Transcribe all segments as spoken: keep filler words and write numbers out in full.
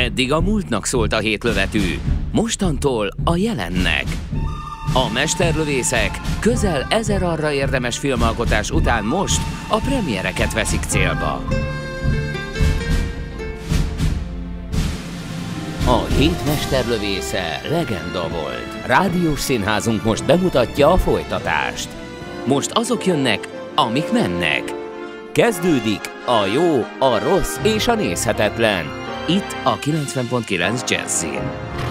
Eddig a múltnak szólt a hétlövetű, mostantól a jelennek. A mesterlövészek közel ezer arra érdemes filmalkotás után most a premiereket veszik célba. A hét mesterlövésze legenda volt. Rádiós színházunk most bemutatja a folytatást. Most azok jönnek, amik mennek. Kezdődik a jó, a rossz és a nézhetetlen. Itt a kilencven pont kilenc Jazzin.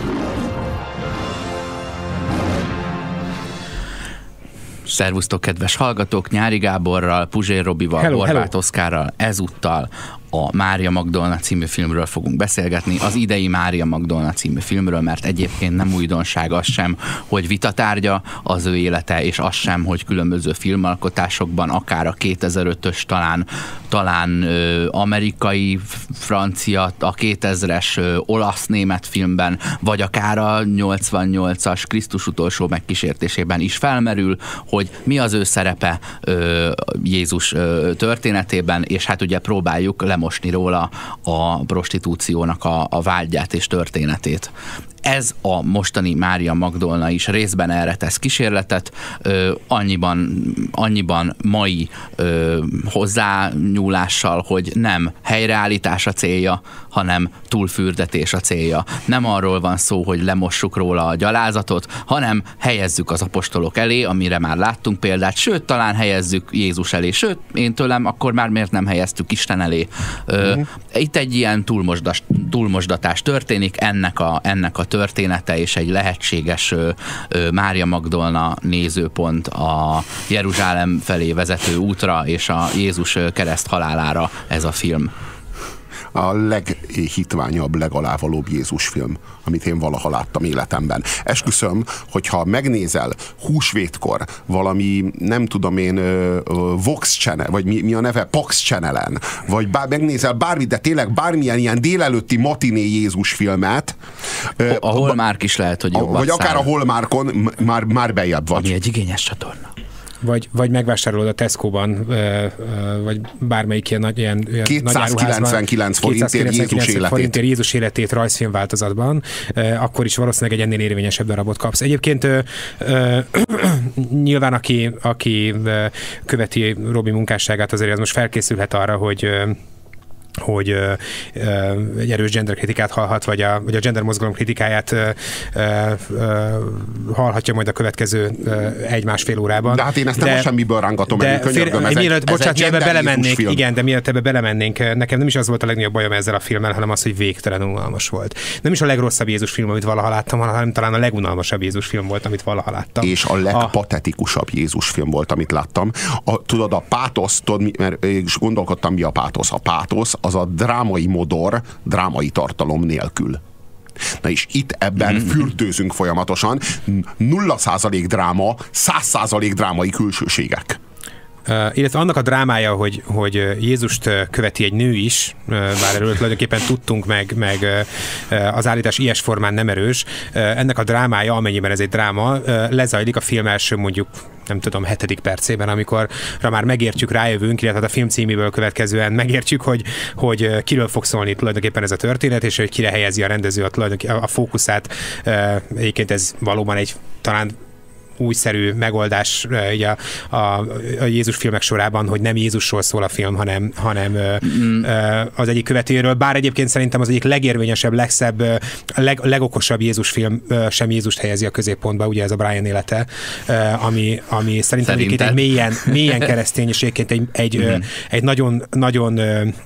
Szervusztok, kedves hallgatók! Nyári Gáborral, Puzsér Robival, hello, Horváth hello. Oszkárral ezúttal a Mária Magdolna című filmről fogunk beszélgetni, az idei Mária Magdolna című filmről, mert egyébként nem újdonság az sem, hogy vitatárgya az ő élete, és az sem, hogy különböző filmalkotásokban, akár a kétezer-ötös, talán, talán ö, amerikai, francia, a kétezres ö, olasz-német filmben, vagy akár a nyolcvannyolcas Krisztus utolsó megkísértésében is felmerül, hogy mi az ő szerepe ö, Jézus ö, történetében, és hát ugye próbáljuk lemosni róla a prostitúciónak a, a vágyát és történetét. Ez a mostani Mária Magdolna is részben erre tesz kísérletet, ö, annyiban, annyiban mai ö, hozzányúlással, hogy nem helyreállítás a célja, hanem túlfürdetés a célja. Nem arról van szó, hogy lemossuk róla a gyalázatot, hanem helyezzük az apostolok elé, amire már láttunk példát, sőt, talán helyezzük Jézus elé, sőt, én tőlem, akkor már miért nem helyeztük Isten elé. Ö, mm. Itt egy ilyen túlmosdas, túlmosdatás történik, ennek a, ennek a története és egy lehetséges ö, ö, Mária Magdolna nézőpont a Jeruzsálem felé vezető útra és a Jézus kereszt halálára ez a film. A leghitványabb, legalávalóbb Jézus film, amit én valaha láttam életemben. Esküszöm, hogyha megnézel húsvétkor valami, nem tudom én, Vox Channel, vagy mi, mi a neve, Pax Channelen, vagy bár, megnézel bármit, de tényleg bármilyen ilyen délelőtti matiné Jézus filmet. A Hallmark is lehet, hogy jobban vagy akár a Hallmarkon már, már bejebb vagy. Ami egy igényes csatorna. Vagy, vagy megvásárolod a Tesco-ban, vagy bármelyik ilyen nagy ilyen kétszázkilencvenkilenc forintért Jézus életét. forintért Jézus életét rajzfilm változatban, akkor is valószínűleg egy ennél érvényesebb darabot kapsz. Egyébként nyilván aki, aki követi Robi munkásságát, azért az most felkészülhet arra, hogy hogy ö, ö, egy erős genderkritikát hallhat, vagy a, vagy a gender mozgalom kritikáját ö, ö, hallhatja majd a következő egy-másfél órában. De hát én ezt nem de, a semmiből rángatom de meg, könyörgöm, ez mielőtt, egy, ez bocsánat, egy ebbe belemennénk, film. igen, de mielőtt ebbe belemennénk, nekem nem is az volt a legnagyobb bajom ezzel a filmmel, hanem az, hogy végtelenül unalmas volt. Nem is a legrosszabb Jézus film, amit valaha láttam, hanem talán a legunalmasabb Jézus film volt, amit valaha láttam. És a legpatetikusabb Jézus film volt, amit láttam. A, tudod, a pátosz, tudod, mert és gondolkodtam, mi a pátosz. A pátosz az a drámai modor, drámai tartalom nélkül. Na és itt ebben mm-hmm. fürdőzünk folyamatosan. Nulla százalék dráma, száz százalék drámai külsőségek. Uh, illetve annak a drámája, hogy, hogy Jézust követi egy nő is, uh, bár erről tulajdonképpen tudtunk, meg, meg uh, az állítás ilyes formán nem erős, uh, ennek a drámája, amennyiben ez egy dráma, uh, lezajlik a film első mondjuk nem tudom, hetedik percében, amikor már megértjük, rájövünk, illetve a film címéből következően megértjük, hogy, hogy kiről fog szólni tulajdonképpen ez a történet, és hogy kire helyezi a rendező a, a fókuszát. Uh, egyébként ez valóban egy talán újszerű megoldás ugye, a, a, a Jézus filmek sorában, hogy nem Jézusról szól a film, hanem, hanem mm. az egyik követőjéről. Bár egyébként szerintem az egyik legérvényesebb, legszebb, leg, legokosabb Jézus film sem Jézust helyezi a középpontba, ugye ez a Brian élete, ami, ami szerintem egyébként egy mélyen, mélyen keresztény, és egyébként egy, egy, mm. egy nagyon, nagyon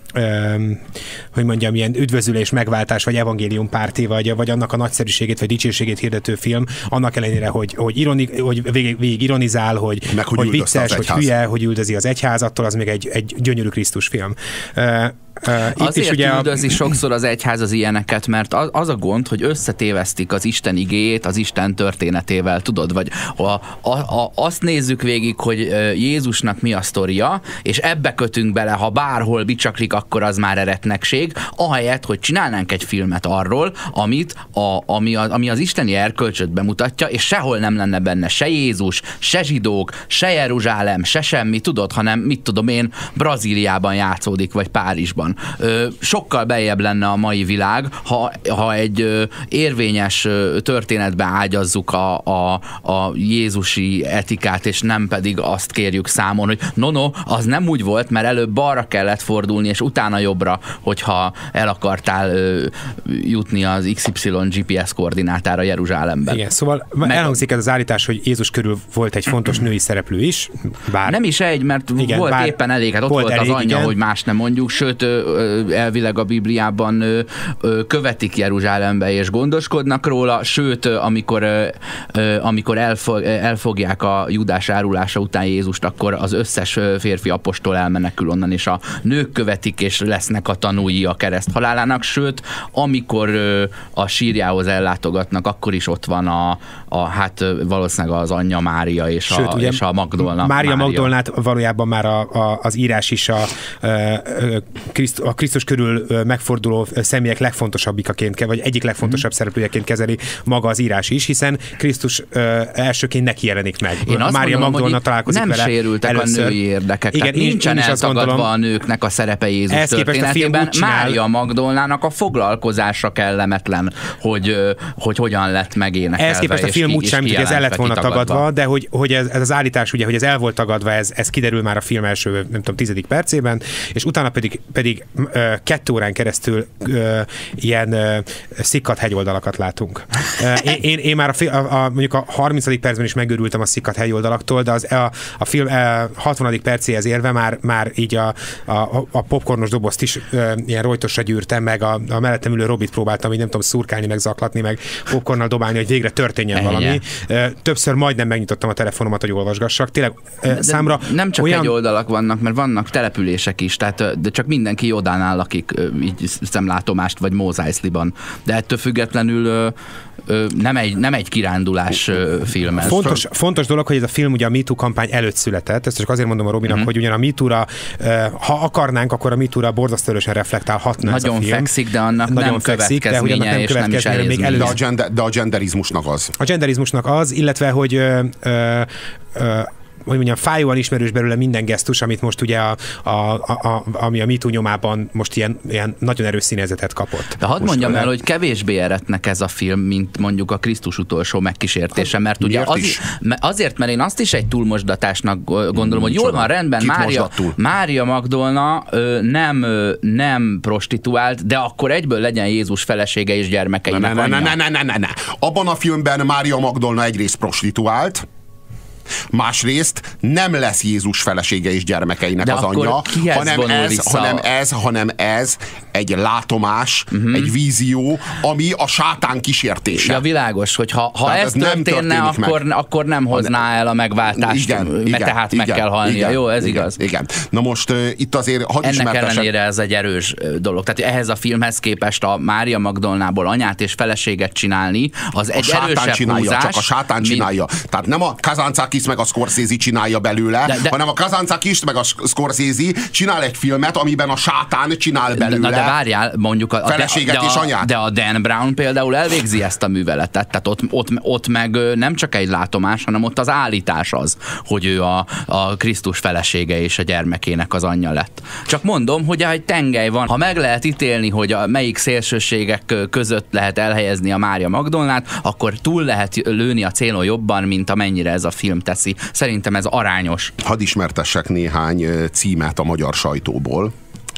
hogy mondjam, ilyen üdvözülés, megváltás, vagy evangéliumpárti, vagy, vagy annak a nagyszerűségét, vagy dicsőségét hirdető film, annak ellenére, hogy, hogy ironi, hogy végig, végig ironizál, hogy, Meg, hogy, hogy vicces, hogy hülye, hogy üldözi az egyház, attól az még egy, egy gyönyörű Krisztus film. Uh, Uh, itt Azért is ugye üldözi a... sokszor az egyház az ilyeneket, mert az, az a gond, hogy összetévesztik az Isten igéjét az Isten történetével, tudod, vagy a, a, a, azt nézzük végig, hogy Jézusnak mi a sztoria, és ebbe kötünk bele, ha bárhol bicsaklik, akkor az már eretnekség, ahelyett, hogy csinálnánk egy filmet arról, amit a, ami, az, ami az isteni erkölcsöt bemutatja, és sehol nem lenne benne se Jézus, se zsidók, se Jeruzsálem, se semmi, tudod, hanem mit tudom én, Brazíliában játszódik, vagy Párizsban. van. Sokkal beljebb lenne a mai világ, ha, ha egy érvényes történetbe ágyazzuk a, a, a jézusi etikát, és nem pedig azt kérjük számon, hogy no, no, az nem úgy volt, mert előbb balra kellett fordulni, és utána jobbra, hogyha el akartál jutni az iksz ipszilon gé pé es koordinátára Jeruzsálemben. Igen, szóval Meg... elhangzik ez az állítás, hogy Jézus körül volt egy fontos női szereplő is, bár... Nem is egy, mert igen, volt bár... éppen elég, hát ott volt, volt elég, az anyja, igen. Hogy más nem mondjuk, sőt, elvileg a Bibliában követik Jeruzsálembe és gondoskodnak róla, sőt, amikor, amikor elfog, elfogják a Judás árulása után Jézust, akkor az összes férfi apostol elmenekül onnan, és a nők követik, és lesznek a tanúi a kereszt halálának, sőt, amikor a sírjához ellátogatnak, akkor is ott van a, a hát valószínűleg az anyja Mária és, sőt, a, és a Magdolna. Mária, Mária Magdolnát valójában már a, a, az írás is a, a Krisztus körül megforduló személyek legfontosabbikaként, vagy egyik legfontosabb mm. szereplőjeként kezeli maga az írás is, hiszen Krisztus elsőként neki jelenik meg. Én azt Mária gondolom, Magdolna találkozik nem vele sérültek először. A női érdekek. Igen, tehát nincsen eltagadva a nőknek a szerepe Jézus történetében. Mária Magdolnának a foglalkozása kellemetlen, hogy, hogy hogyan lett megénekelve. Ehhez képest a film úgy sem, hogy ez el lett volna tagadva, tagadva de hogy, hogy ez, ez az állítás, ugye, hogy ez el volt tagadva, ez, ez kiderül már a film első, nem tudom, tizedik percében, és utána pedig, pedig uh, kettő órán keresztül uh, ilyen uh, szikkat hegyoldalakat látunk. Uh, én, én, én már a, a, a, mondjuk a harmincadik percben is megőrültem a szikkat hegyoldalaktól, de az, a, a film uh, hatvanadik percéhez érve már, már így a, a, a popcornos dobozt is uh, ilyen rojtosra gyűrtem, meg a, a mellettem ülő Robit próbáltam, így nem tudom, szurkálni, meg zaklatni, meg popcornnal dobálni, hogy végre történjen Ennyi. valami. Uh, többször majdnem megnyitottam a telefonomat, hogy olvasgassak. Tényleg uh, számra nem csak olyan... egy oldalak vannak, mert vannak települések is, tehát, de csak mindenki Jordánál lakik, így szemlátomást, vagy Mos Eisley-ban. De ettől függetlenül nem egy, nem egy kirándulás film ez. Fontos, fontos dolog, hogy ez a film ugye a MeToo kampány előtt született, ezt csak azért mondom a Robinak, mm-hmm. hogy ugyan a MeToo-ra, ha akarnánk, akkor a MeToo-ra borzasztó erősen reflektálhatna ez a film. Nagyon fekszik, de annak Nagyon nem fekszik, következménye, de nem és nem is még de, a gender, de a genderizmusnak az. A genderizmusnak az, illetve, hogy ö, ö, ö, hogy mondjam, fájóan ismerős belőle minden gesztus, amit most ugye a, a, a, a, ami a MeToo nyomában most ilyen, ilyen nagyon erős színezetet kapott. De hadd most mondjam el, hogy kevésbé eretnek ez a film, mint mondjuk a Krisztus utolsó megkísértése, mert ugye az, azért, mert én azt is egy túlmosdatásnak gondolom, hogy jól van, rendben, Mária, Mária Magdolna nem, nem prostituált, de akkor egyből legyen Jézus felesége és gyermekeinek ne, ne, ne, ne, ne, ne, ne. Abban a filmben Mária Magdolna egyrészt prostituált, másrészt nem lesz Jézus felesége és gyermekeinek de az anyja, hanem ez, vissza? hanem ez, hanem ez egy látomás, uh-huh. egy vízió, ami a sátán kísértése. Ja, világos, hogy ha, ha ez, ez történne, akkor, akkor nem hozná el a megváltást, igen, mert igen, tehát igen, meg kell halnia. Igen, Jó, ez igen, igaz. Igen. Na most uh, itt azért hadd ennek ismertesek... ellenére ez egy erős dolog. Tehát ehhez a filmhez képest a Mária Magdolnából anyát és feleséget csinálni, az egy a erősebb csinálja, húzás. Csak a sátán mint... csinálja. Tehát nem a Kazantzakis meg a Scorsese csinálja belőle, de, de, hanem a Kazantzakis meg a Scorsese csinál egy filmet, amiben a sátán csinál belőle. De, de várjál, mondjuk a, feleséget de, de, és anyát. De a Dan Brown például elvégzi ezt a műveletet. Tehát ott, ott, ott meg nem csak egy látomás, hanem ott az állítás az, hogy ő a, a Krisztus felesége és a gyermekének az anyja lett. Csak mondom, hogy egy tengely van. Ha meg lehet ítélni, hogy a melyik szélsőségek között lehet elhelyezni a Mária Magdolnát, akkor túl lehet lőni a célon jobban, mint amennyire ez a film teszi. Szerintem ez arányos. Hadd ismertessek néhány címet a magyar sajtóból.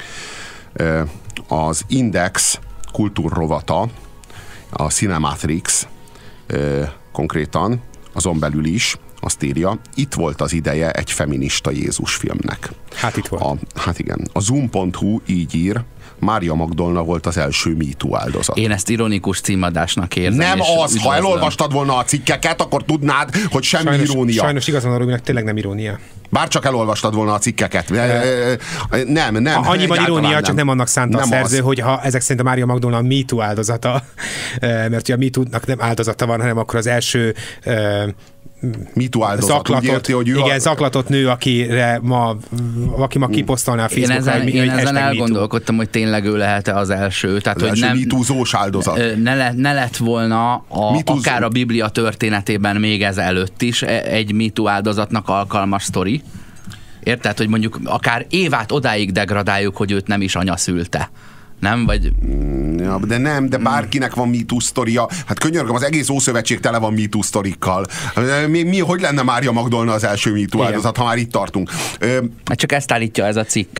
Az Index kultúrrovata, a Cinematrix konkrétan, azon belül is azt írja, itt volt az ideje egy feminista Jézus filmnek. Hát itt volt. A, hát igen. A zoom pont hu így ír, Mária Magdolna volt az első MeToo áldozat. Én ezt ironikus címadásnak érzem. Nem az, ha elolvastad volna a cikkeket, akkor tudnád, hogy semmi sajnos, irónia. Sajnos igaz van a Robinak, tényleg nem irónia. Bár csak elolvastad volna a cikkeket. Nem, nem. Annyiban irónia, nem. Csak nem annak szánta nem a szerző, az. Hogy ha ezek szerint a Mária Magdolna a MeToo áldozata, mert ugye a MeToo-nak nem áldozata van, hanem akkor az első MeToo áldozat. Zaklatott, érti, hogy igen, a... zaklatott nő, akire ma, aki ma kiposztolná a Facebookra. Én ezen, hogy, én hogy ezen elgondolkodtam, hogy tényleg ő lehet-e az első. Tehát, az hogy első nem, MeToo-zós áldozat. Ne, le, ne lett volna a, akár a Biblia történetében még ez előtt is egy MeToo áldozatnak alkalmas sztori. Érted, hogy mondjuk akár Évát odáig degradáljuk, hogy őt nem is anya szülte. Nem? Vagy... Ja, de nem, de bárkinek van MeToo sztoria. Hát könyörgöm, az egész Ószövetség tele van MeToo sztorikkal. Mi, mi, hogy lenne Mária Magdolna az első MeToo áldozat, ha már itt tartunk? Hát csak ezt állítja ez a cikk.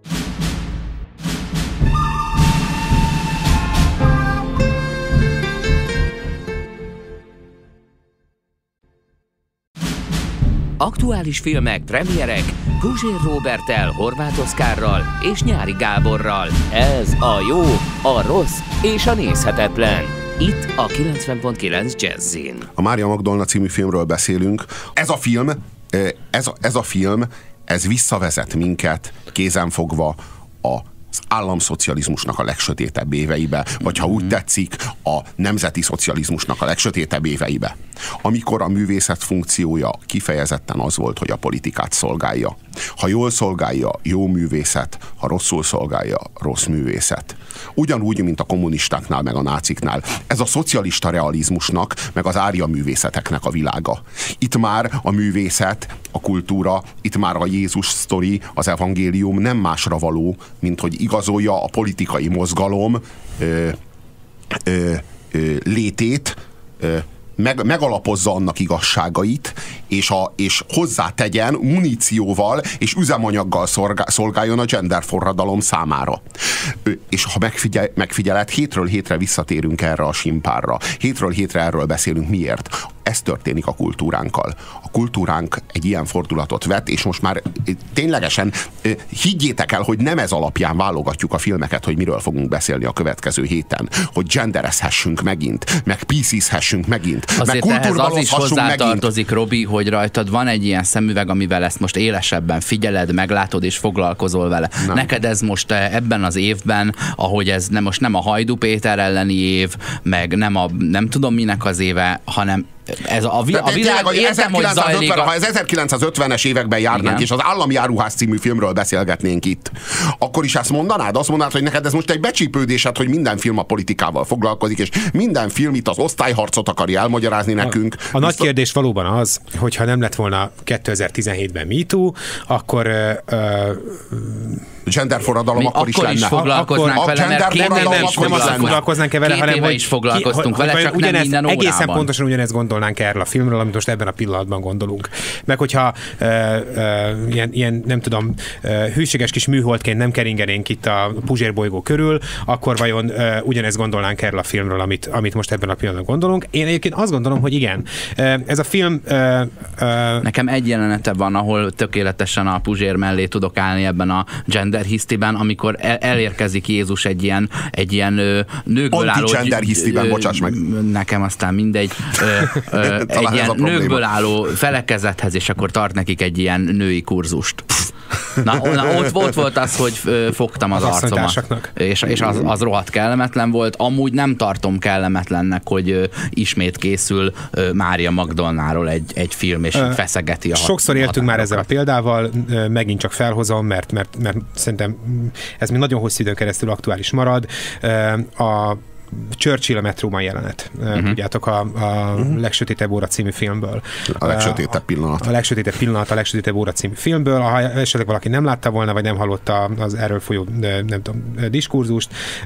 Aktuális filmek, premierek Puzsér Róberttel, Horváth Oszkárral és Nyári Gáborral. Ez a jó, a rossz és a nézhetetlen. Itt a kilencven pont kilenc Jazzin. A Mária Magdolna című filmről beszélünk. Ez a film, ez a, ez a film, ez visszavezet minket kézenfogva a az államszocializmusnak a legsötétebb éveibe, vagy ha úgy tetszik, a nemzeti szocializmusnak a legsötétebb éveibe. Amikor a művészet funkciója kifejezetten az volt, hogy a politikát szolgálja. Ha jól szolgálja, jó művészet, ha rosszul szolgálja, rossz művészet. Ugyanúgy, mint a kommunistáknál, meg a náciknál. Ez a szocialista realizmusnak, meg az árja művészeteknek a világa. Itt már a művészet, a kultúra, itt már a Jézus sztori, az evangélium nem másra való, mint hogy igazolja a politikai mozgalom ö, ö, ö, létét, ö, meg, megalapozza annak igazságait, és, a, és hozzátegyen munícióval és üzemanyaggal szolgáljon a genderforradalom számára. És ha megfigyel, megfigyeled, hétről hétre visszatérünk erre a simpárra. Hétről hétre erről beszélünk. Miért? Ez történik a kultúránkkal. A kultúránk egy ilyen fordulatot vett, és most már ténylegesen higgyétek el, hogy nem ez alapján válogatjuk a filmeket, hogy miről fogunk beszélni a következő héten. Hogy genderezhessünk megint, meg píszízhessünk megint, azért meg ehhez az is hozzátartozik, megint. Robi, hogy rajtad van egy ilyen szemüveg, amivel ezt most élesebben figyeled, meglátod és foglalkozol vele. Nem. Neked ez most ebben az évben, ahogy ez nem, most nem a Hajdú Péter elleni év, meg nem a nem tudom minek az éve, hanem ez a, vi- a világ értem, hogy zajlik. A... Ha az ezerkilencszázötvenes években járnánk, igen, és az Állami Áruház című filmről beszélgetnénk itt, akkor is ezt mondanád? Azt mondanád, hogy neked ez most egy becsípődésed, hogy minden film a politikával foglalkozik, és minden film itt az osztályharcot akarja elmagyarázni nekünk. A, a nagy kérdés valóban az, hogyha nem lett volna kétezer-tizenhétben MeToo, akkor uh, genderforradalom akkor is akkor lenne. Is foglalkoznánk a, vele, mert két nem, nem, nem azt foglalkoznánk vele, hanem hogy is foglalkoztunk ki, vele, csak nem minden órában. Egészen pontosan ugyanezt gondolnánk erről a filmről, amit most ebben a pillanatban gondolunk. Meg hogyha uh, uh, ilyen, ilyen, nem tudom, uh, hűséges kis műholdként nem keringenénk itt a Puzsér bolygó körül, akkor vajon uh, ugyanezt gondolnánk erről a filmről, amit, amit most ebben a pillanatban gondolunk. Én egyébként azt gondolom, hogy igen. Uh, ez a film... Uh, uh, Nekem egy jelenete van, ahol tökéletesen a Puzsér mellé tudok állni ebben a gender hisztiben, amikor el, elérkezik Jézus egy ilyen, egy ilyen ö, nőkből álló... Anti-gender hisztiben, bocsáss meg. Nekem aztán mindegy. Ö, ö, egy ilyen nőkből álló felekezethez, és akkor tart nekik egy ilyen női kurzust. Na, na ott, ott volt az, hogy fogtam az, az arcomat. És, és az, az rohadt kellemetlen volt. Amúgy nem tartom kellemetlennek, hogy ismét készül Mária Magdolnáról egy, egy film, és uh, feszegeti a sokszor hat, éltünk már ezzel a példával, megint csak felhozom, mert, mert, mert szerintem ez még nagyon hosszú időn keresztül aktuális marad. A Churchill a metróban jelenet. Uh-huh. Tudjátok, a, a uh-huh. Legsötétebb óra című filmből. A legsötétebb pillanat. A, a legsötétebb pillanat, a legsötétebb óra című filmből. Ha esetleg valaki nem látta volna, vagy nem hallotta az erről folyó, nem tudom, diskurzust,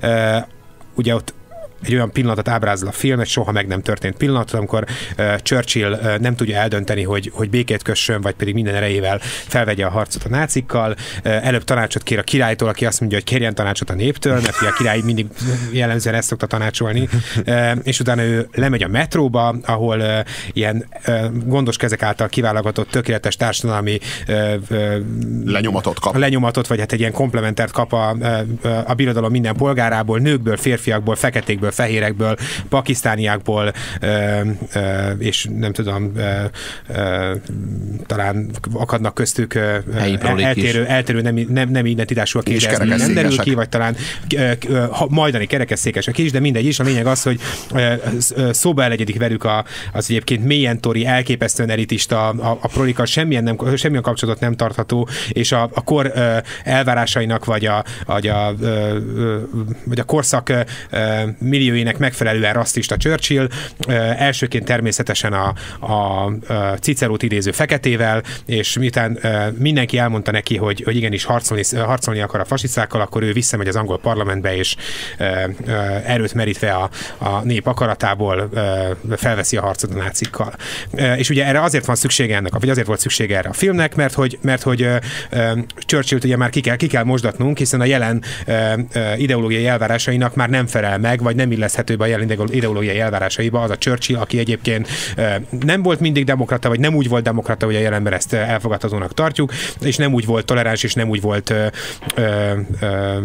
ugye ott egy olyan pillanatot ábrázol a film, egy soha meg nem történt pillanatot, amikor uh, Churchill uh, nem tudja eldönteni, hogy, hogy békét kössön, vagy pedig minden erejével felvegye a harcot a nácikkal. Uh, előbb tanácsot kér a királytól, aki azt mondja, hogy kérjen tanácsot a néptől, mert a király mindig jellemzően ezt szokta tanácsolni. Uh, és utána ő lemegy a metróba, ahol uh, ilyen uh, gondos kezek által kiválogatott tökéletes társadalmi uh, uh, lenyomatot kap. Lenyomatot, vagy hát egy ilyen komplementert kap a, a, a birodalom minden polgárából, nőkből, férfiakból, feketékből, fehérekből, pakisztániákból, ö, ö, és nem tudom, ö, ö, talán akadnak köztük ö, eltérő, eltérő nem, nem, nem identitásúak, és ez nem derül ki, vagy talán ö, ö, majdani kerekesszékesek is, de mindegy is. A lényeg az, hogy ö, ö, szóba elegyedik velük a, az egyébként mélyen tori, elképesztően elitista, a, a prolikkal semmilyen, nem, semmilyen kapcsolatot nem tartható, és a, a kor ö, elvárásainak, vagy a, vagy a, ö, ö, vagy a korszak ö, millióinek megfelelően rasszista Churchill, elsőként természetesen a, a, a Cicerót idéző feketével, és miután mindenki elmondta neki, hogy, hogy igenis harcolni, harcolni akar a fasisztákkal, akkor ő visszamegy az angol parlamentbe, és erőt merítve a, a nép akaratából felveszi a harcot a nácikkal. És ugye erre azért van szüksége ennek, vagy azért volt szüksége erre a filmnek, mert hogy, mert hogy Churchillt ugye már ki kell, ki kell mosdatnunk, hiszen a jelen ideológiai elvárásainak már nem felel meg, vagy nem illeszthető be a jelen ideológiai elvárásaiba az a Churchill, aki egyébként nem volt mindig demokrata, vagy nem úgy volt demokrata, hogy a jelenben ezt elfogadhatónak tartjuk, és nem úgy volt toleráns, és nem úgy volt ö, ö, ö,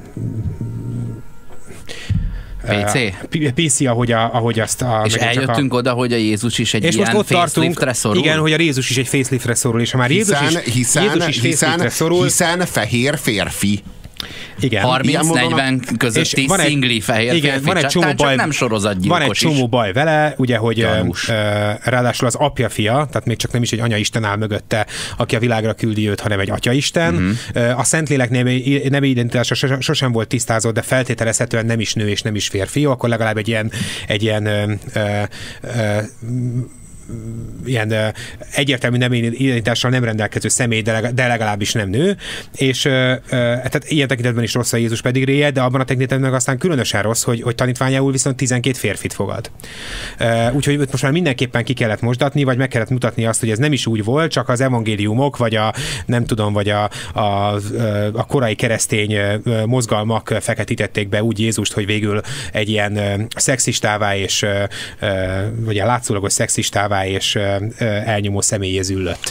pé cé? pé cé, ahogy, a, ahogy azt... A, és eljöttünk a... oda, hogy a Jézus is egy és ilyen faceliftre szorul? Igen, hogy a Jézus is egy faceliftre szorul, és ha már Jézus hiszen, is, hiszen, Jézus is hiszen, szorul... hiszen fehér férfi. Igen. harminc-negyven közötti szingli fehér igen, férfi, van egy csomó csak baj, nem sorozatgyilkos van egy csomó is. baj vele, ugye, hogy Gyanús. ráadásul az apja fia, tehát még csak nem is egy anyaisten áll mögötte, aki a világra küldi őt, hanem egy atyaisten. Uh-huh. A Szentlélek nemi, nemi identitása sosem volt tisztázott, de feltételezhetően nem is nő és nem is férfi, akkor legalább egy ilyen, egy ilyen ö, ö, ö, ilyen uh, egyértelmű nem identitással nem rendelkező személy, de, leg, de legalábbis nem nő, és uh, uh, tehát ilyen tekintetben is rossz a Jézus pedigréje, de abban a tekintetben meg aztán különösen rossz, hogy, hogy tanítványául viszont tizenkét férfit fogad. Uh, úgyhogy most már mindenképpen ki kellett mosdatni, vagy meg kellett mutatni azt, hogy ez nem is úgy volt, csak az evangéliumok, vagy a nem tudom, vagy a, a, a korai keresztény mozgalmak feketítették be úgy Jézust, hogy végül egy ilyen szexistává és vagy a látszólagos szexistává és elnyomó személyé züllött.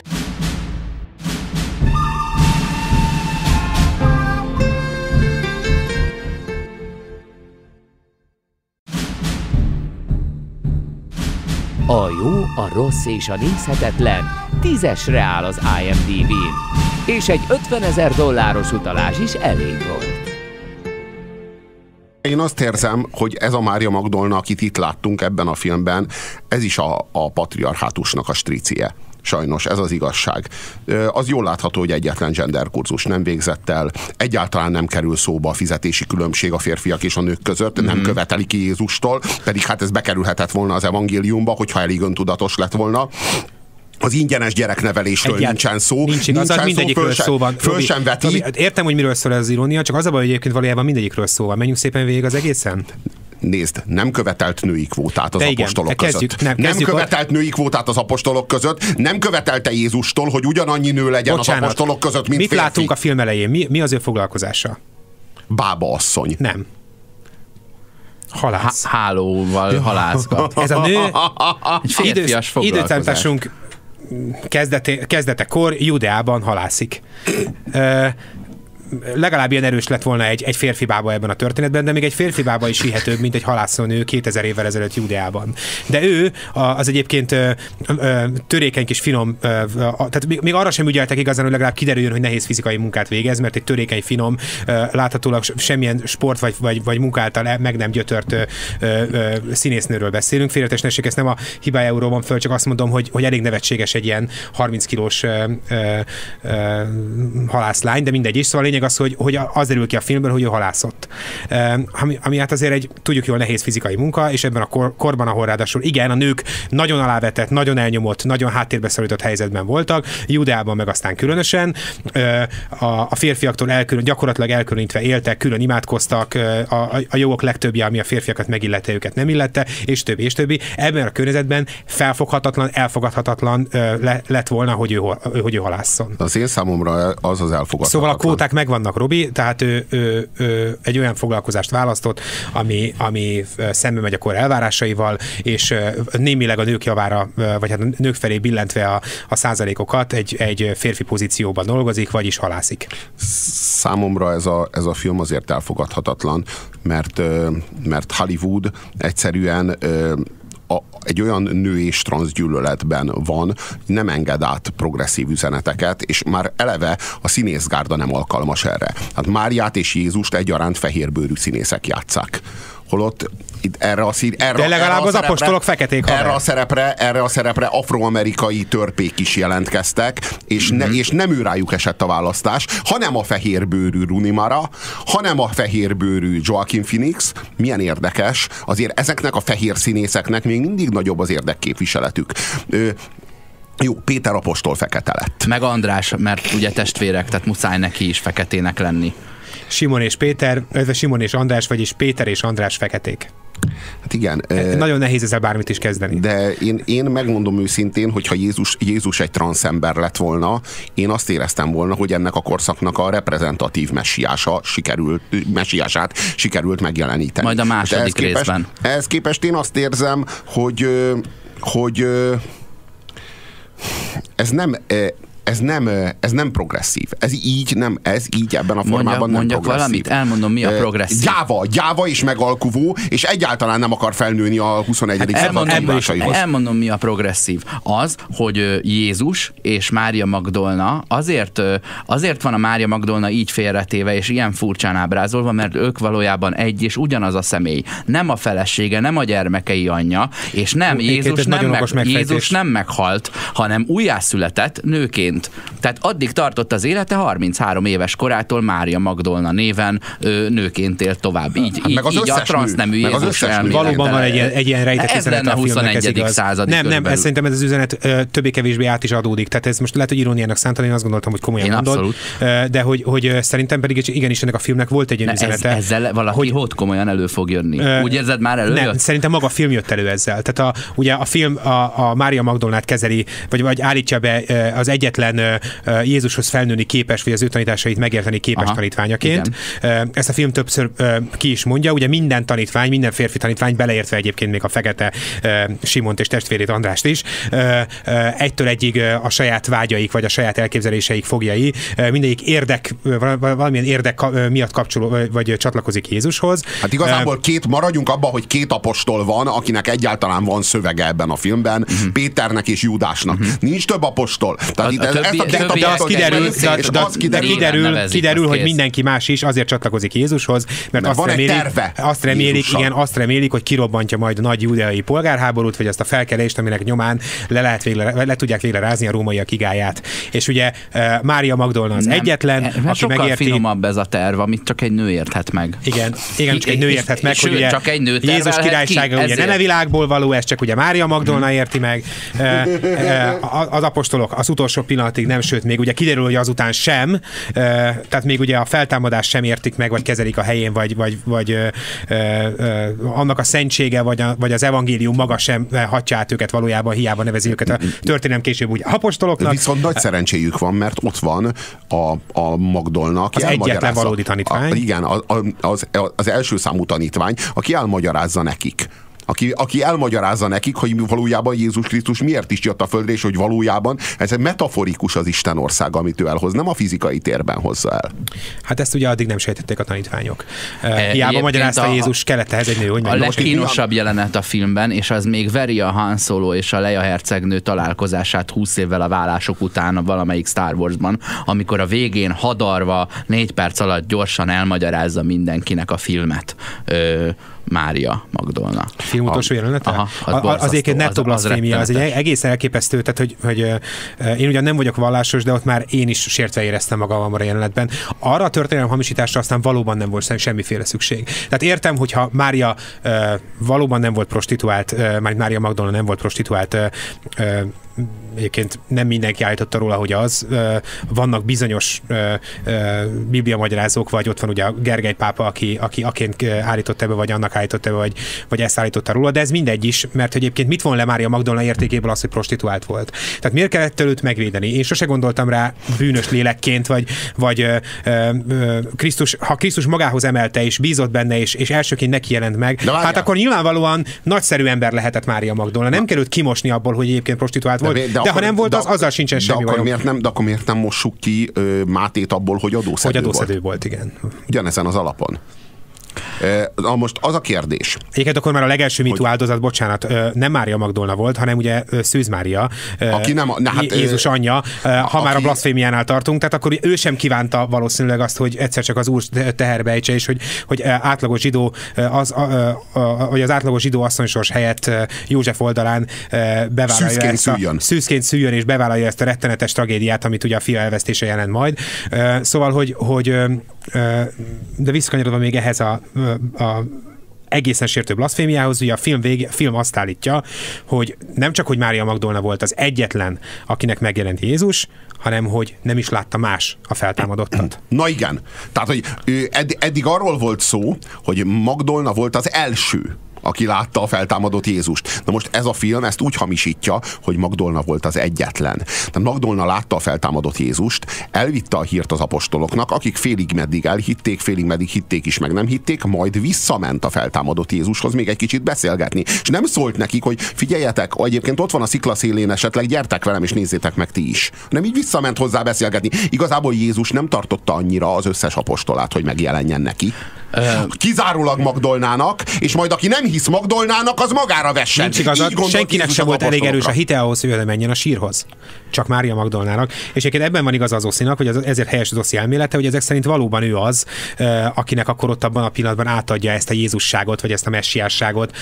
A jó, a rossz és a nézhetetlen tízesre áll az i em dé bén, és egy ötvenezer dolláros utalás is elég volt. Én azt érzem, hogy ez a Mária Magdolna, akit itt láttunk ebben a filmben, ez is a, a patriarhátusnak a stricie. Sajnos, ez az igazság. Az jól látható, hogy egyetlen genderkurzus nem végzett el, egyáltalán nem kerül szóba a fizetési különbség a férfiak és a nők között, mm-hmm. nem követeli ki Jézustól, pedig hát ez bekerülhetett volna az evangéliumba, hogyha elég öntudatos lett volna. Az ingyenes gyereknevelésről Egyált, nincsen szó. Nincs igaz, nincsen mindegyikről szó, szó van. Föl sem veti. Robi, értem, hogy miről szól ez az irónia, csak az a baj, hogy egyébként valójában mindegyikről szó van. Menjünk szépen végig az egészen. Nézd, nem követelt női kvótát az De igen, apostolok kezdjük, között. Nem, nem követelt női kvótát az apostolok között, nem követelte Jézustól, hogy ugyanannyi nő legyen Bocsánat, az apostolok között, mint mit férfi. látunk a film elején? Mi, mi az ő foglalkozása? Bába asszony. Nem. Halász. Hálóval halászgat. Ez a nő egy férfias foglalkozás. Időszámításunk kezdete, kezdetekor Judeában halászik. Uh, legalább ilyen erős lett volna egy, egy férfi bába ebben a történetben, de még egy férfi bába is hihetőbb, mint egy halászónő kétezer évvel ezelőtt Judeában. De ő az egyébként ö, ö, törékeny kis finom, ö, ö, tehát még, még arra sem ügyeltek igazán, hogy legalább kiderüljön, hogy nehéz fizikai munkát végez, mert egy törékeny finom, ö, láthatólag semmilyen sport vagy, vagy, vagy munkáltal meg nem gyötört ö, ö, színésznőről beszélünk. Félretesnesség, ezt nem a hibájáról van föl, csak azt mondom, hogy, hogy elég nevetséges egy ilyen harminc kilós ö, ö, ö, halászlány, de mindegy is. Szóval lényeg az, hogy, hogy az derül ki a filmben, hogy ő halászott. Ami, ami hát azért egy, tudjuk jól, nehéz fizikai munka, és ebben a kor, korban, ahol ráadásul igen, a nők nagyon alávetett, nagyon elnyomott, nagyon háttérbe szorított helyzetben voltak, Judeában meg aztán különösen, a, a férfiaktól elkülön, gyakorlatilag elkülönítve éltek, külön imádkoztak, a, a jogok legtöbbje, ami a férfiakat megillette, őket nem illette, és többi, és többi. Ebben a környezetben felfoghatatlan, elfogadhatatlan lett volna, hogy ő, hogy ő halásszon. Az én számomra az az elfogadhatatlan. Szóval a kvóták megvannak, Robi, tehát ő, ő, ő egy olyan foglalkozást választott, ami, ami szembe megy a kor elvárásaival, és némileg a nők javára, vagy hát a nők felé billentve a, a százalékokat egy, egy férfi pozícióban dolgozik, vagyis halászik. Számomra ez a, ez a film azért elfogadhatatlan, mert, mert Hollywood egyszerűen A, egy olyan nő és transzgyűlöletben van, nem enged át progresszív üzeneteket, és már eleve a színészgárda nem alkalmas erre. Hát Máriát és Jézust egyaránt fehérbőrű színészek játsszák. holott itt erre a szín, erre, de legalább erre az szerepre, apostolok feketék haver. erre a szerepre, erre a szerepre afroamerikai törpék is jelentkeztek, és, ne, és nem ő rájuk esett a választás, hanem a fehérbőrű Rooney Mara, hanem a fehérbőrű Joaquin Phoenix. Milyen érdekes, azért ezeknek a fehér színészeknek még mindig nagyobb az érdekképviseletük. Ö, Jó, Péter apostol fekete lett. Meg András, mert ugye testvérek, tehát muszáj neki is feketének lenni. Simon és Péter, ez Simon és András, vagyis Péter és András feketék. Hát igen. Nagyon nehéz ezzel bármit is kezdeni. De én, én megmondom őszintén, hogyha Jézus, Jézus egy transzember lett volna, én azt éreztem volna, hogy ennek a korszaknak a reprezentatív messiása sikerült, messiását sikerült megjeleníteni. Majd a második ehhez részben. Képest, ehhez képest én azt érzem, hogy, hogy ez nem... Ez nem, ez nem progresszív. Ez így, nem, ez így ebben a formában Mondja, nem mondjak progresszív. valamit, elmondom, mi a progresszív. Gyáva, gyáva és megalkuvó, és egyáltalán nem akar felnőni a huszonegyedik Hát század kihívásaihoz. Elmondom, mi a progresszív. Az, hogy Jézus és Mária Magdolna, azért, azért van a Mária Magdolna így félretéve, és ilyen furcsán ábrázolva, mert ők valójában egy és ugyanaz a személy. Nem a felesége, nem a gyermekei anyja, és nem, Jézus nem, meg, Jézus nem meghalt, hanem újjászületett nőként. Tehát addig tartott az élete, harminchárom éves korától Mária Magdolna néven ö, nőként élt tovább. Így, hát így, így a transznemű Jézus elmélet. Valóban van egy, egy ilyen rejtett ez üzenet a filmnek, ez igaz. Századi nem, nem, ez szerintem ez az üzenet többé-kevésbé át is adódik. Tehát ez most lehet, hogy iróniának szántani, én azt gondoltam, hogy komolyan mondod. De hogy, hogy szerintem pedig igenis ennek a filmnek volt egy ilyen ne, üzenete. Ez, ezzel valaki hogy, hogy komolyan elő fog jönni? Ö, Úgy érzed, már előjött? Nem, szerintem maga a film jött elő ezzel. Tehát a, ugye a film a, a Mária Magdolnát kezeli, vagy, vagy állítja be az egyetlen Jézushoz felnőni képes, vagy az ő tanításait megérteni képes Aha, tanítványaként. Igen. Ezt a film többször ki is mondja, ugye minden tanítvány, minden férfi tanítvány, beleértve egyébként még a fekete Simont és testvérét Andrást is, egytől egyig a saját vágyaik, vagy a saját elképzeléseik fogjai, mindegyik érdek, valamilyen érdek miatt kapcsoló, vagy csatlakozik Jézushoz. Hát igazából két, maradjunk abban, hogy két apostol van, akinek egyáltalán van szövege ebben a filmben, uh-huh. Péternek és Júdásnak. Uh-huh. Nincs több apostol. Tehát a, itt a ez, többi, ezt a de az kiderül, de, de, az kiderül, kiderül, kiderül hogy mindenki más is azért csatlakozik Jézushoz, mert, mert azt, remélik, azt remélik, igen, azt remélik, hogy kirobbantja majd a nagy júdeai polgárháborút, vagy azt a felkelést, aminek nyomán le, lehet végre, le tudják végre rázni a rómaiak igáját. És ugye Mária Magdolna az nem, egyetlen, nem, aki sokkal megérti. finomabb ez a terv, amit csak egy nő érthet meg. Igen, igen, csak egy nő érthet meg, hogy ugye csak egy nő Jézus királysága ki, ugye nem a világból való, ez csak ugye Mária Magdolna érti meg. Az apostolok az utolsó pillanatig nem, sőt még ugye kiderül, hogy azután sem, tehát még ugye a feltámadást sem értik meg, vagy kezelik a helyén, vagy, vagy, vagy ö, ö, annak a szentsége, vagy, a, vagy az evangélium maga sem hatja át őket valójában, hiába nevezi őket a történelem később úgy apostoloknak. Viszont nagy szerencséjük van, mert ott van a, a Magdolna, aki az egyetlen valódi tanítvány. A, igen, a, a, az, az első számú tanítvány, aki elmagyarázza nekik. Aki, aki elmagyarázza nekik, hogy valójában Jézus Krisztus miért is jött a földre, és hogy valójában ez egy metaforikus az Isten országa, amit ő elhoz, nem a fizikai térben hozza el. Hát ezt ugye addig nem sejtették a tanítványok. E, Hiába magyarázta a, Jézus, kellett ehhez egy nő, hogy a legkínosabb jelenet a filmben, és az még veri a Han Solo és a Leia hercegnő találkozását húsz évvel a válások után a valamelyik Star Warsban, amikor a végén hadarva négy perc alatt gyorsan elmagyarázza mindenkinek a filmet. Ö, Mária Magdolna. Film utolsó jelenete? Aha, az azért egy nettó blaszfémia, az, az egy egészen elképesztő, tehát hogy, hogy uh, én ugyan nem vagyok vallásos, de ott már én is sértve éreztem magam a jelenetben. Arra a történelem hamisításra aztán valóban nem volt semmiféle szükség. Tehát értem, hogyha Mária uh, valóban nem volt prostituált, uh, már Mária Magdolna nem volt prostituált, uh, uh, egyébként nem mindenki állította róla, hogy az. Vannak bizonyos bibliamagyarázók, vagy ott van ugye a Gergely pápa, aki, aki aként állította be, vagy annak állította be, vagy, vagy ezt állította róla, de ez mindegy is, mert egyébként mit von le Mária Magdolna értékéből az, hogy prostituált volt. Tehát miért kellett őt megvédeni? Én sose gondoltam rá bűnös lélekként, vagy, vagy ö, ö, Krisztus, ha Krisztus magához emelte, és bízott benne, és, és elsőként neki jelent meg, hát akkor nyilvánvalóan nagyszerű ember lehetett Mária Magdolna. Nem kell őt kimosni abból, hogy egyébként prostituált volt, de, de, de akkor, ha nem volt, de, az azzal sincsen de semmi akkor miért nem, De akkor miért nem mossuk ki ö, Mátét abból, hogy adószedő, hogy adószedő volt? volt, igen. Ugyanezen az alapon. Na most az a kérdés. Egyébként akkor már a legelső MeToo áldozat, bocsánat, nem Mária Magdolna volt, hanem ugye Szűz Mária, aki nem, ne, hát, Jézus anyja, ha aki, már a blaszfémiánál tartunk, tehát akkor ő sem kívánta valószínűleg azt, hogy egyszer csak az úr teherbe ejtse, és hogy, hogy átlagos zsidó, az, a, a, a, vagy az átlagos zsidó asszonysors helyett József oldalán bevállalja szűzként ezt a, szüljön. szűzként szüljön, és bevállalja ezt a rettenetes tragédiát, amit ugye a fia elvesztése jelent majd. Szóval, hogy, hogy de visszakanyarodva még ehhez a, a egészen sértő blaszfémiához, ugye a film, vége, a film azt állítja, hogy nem csak, hogy Mária Magdolna volt az egyetlen, akinek megjelent Jézus, hanem, hogy nem is látta más a feltámadottat. Na igen. Tehát, hogy edd- eddig arról volt szó, hogy Magdolna volt az első, aki látta a feltámadott Jézust. Na most ez a film ezt úgy hamisítja, hogy Magdolna volt az egyetlen. Tehát Magdolna látta a feltámadott Jézust, elvitte a hírt az apostoloknak, akik félig meddig elhitték, félig meddig hitték is, meg nem hitték, majd visszament a feltámadott Jézushoz még egy kicsit beszélgetni. És nem szólt nekik, hogy figyeljetek, egyébként ott van a sziklaszélén esetleg, gyertek velem és nézzétek meg ti is. Nem így visszament hozzá beszélgetni. Igazából Jézus nem tartotta annyira az összes apostolát, hogy megjelenjen neki. Kizárólag Magdolnának, és majd aki nem hisz Magdolnának, az magára vessen. Nincs igazad, senkinek sem volt elég erős a hite ahhoz, hogy oda menjen a sírhoz. Csak Mária Magdolnának. És egyébként ebben van igaz az Oszinak, hogy az, ezért helyes az Oszi elmélete, hogy ezek szerint valóban ő az, akinek akkor ott abban a pillanatban átadja ezt a Jézusságot, vagy ezt a messiásságot,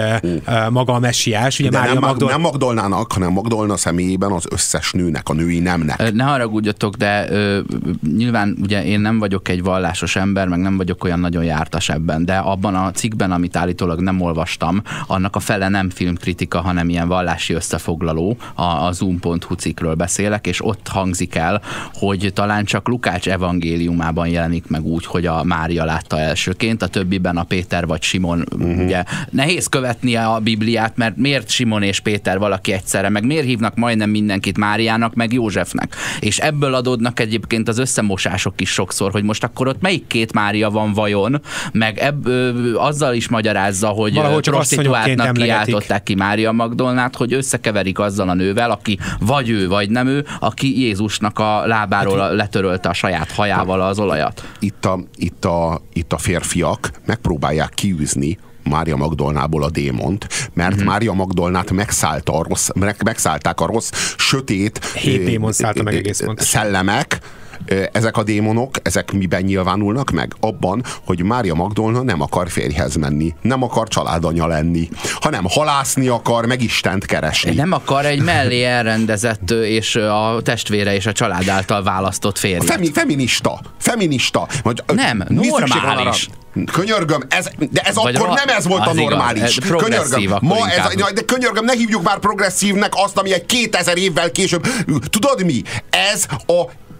maga a messiás. Ugye De Mária nem, Magdol... nem Magdolnának, hanem Magdolna személyében az összes nőnek, a női nemnek. Ne haragudjatok, de ö, nyilván ugye én nem vagyok egy vallásos ember, meg nem vagyok olyan nagyon jártas ebben, de abban a cikkben, amit állítólag nem olvastam, annak a fele nem filmkritika, hanem ilyen vallási összefoglaló, a, a zoom pont hu cikkről beszélek, és ott hangzik el, hogy talán csak Lukács evangéliumában jelenik meg úgy, hogy a Mária látta elsőként, a többiben a Péter vagy Simon, uh-huh. ugye nehéz követnie a Bibliát, mert miért Simon és Péter valaki egyszerre, meg miért hívnak majdnem mindenkit Máriának, meg Józsefnek. És ebből adódnak egyébként az összemosások is sokszor, hogy most akkor ott melyik két Mária van vajon, meg ebb, ö, azzal is magyarázza, hogy prostituáltnak kiáltották ki Mária Magdolnát, hogy összekeverik azzal a nővel, aki vagy ő, vagy nem ő, aki Jézusnak a lábáról hát, letörölte a saját hajával az olajat. Itt a, itt a, itt a férfiak megpróbálják kiűzni Mária Magdolnából a démont, mert mm-hmm. Mária Magdolnát megszállta a rossz, meg, megszállták a rossz, sötét Hét démon szállta meg egész pontosan. Szellemek. Ezek a démonok, ezek miben nyilvánulnak meg? Abban, hogy Mária Magdolna nem akar férjhez menni, nem akar családanya lenni, hanem halászni akar, meg Istent keresni. Nem akar egy mellé elrendezett és a testvére és a család által választott férjet. Femi, feminista. Feminista. Nem, normális. Könyörgöm, ez, de ez Vagy akkor ra- nem ez volt a normális. Igaz, könyörgöm, ma ez, de könyörgöm, ne hívjuk már progresszívnek azt, ami egy kétezer évvel később. Tudod mi? Ez a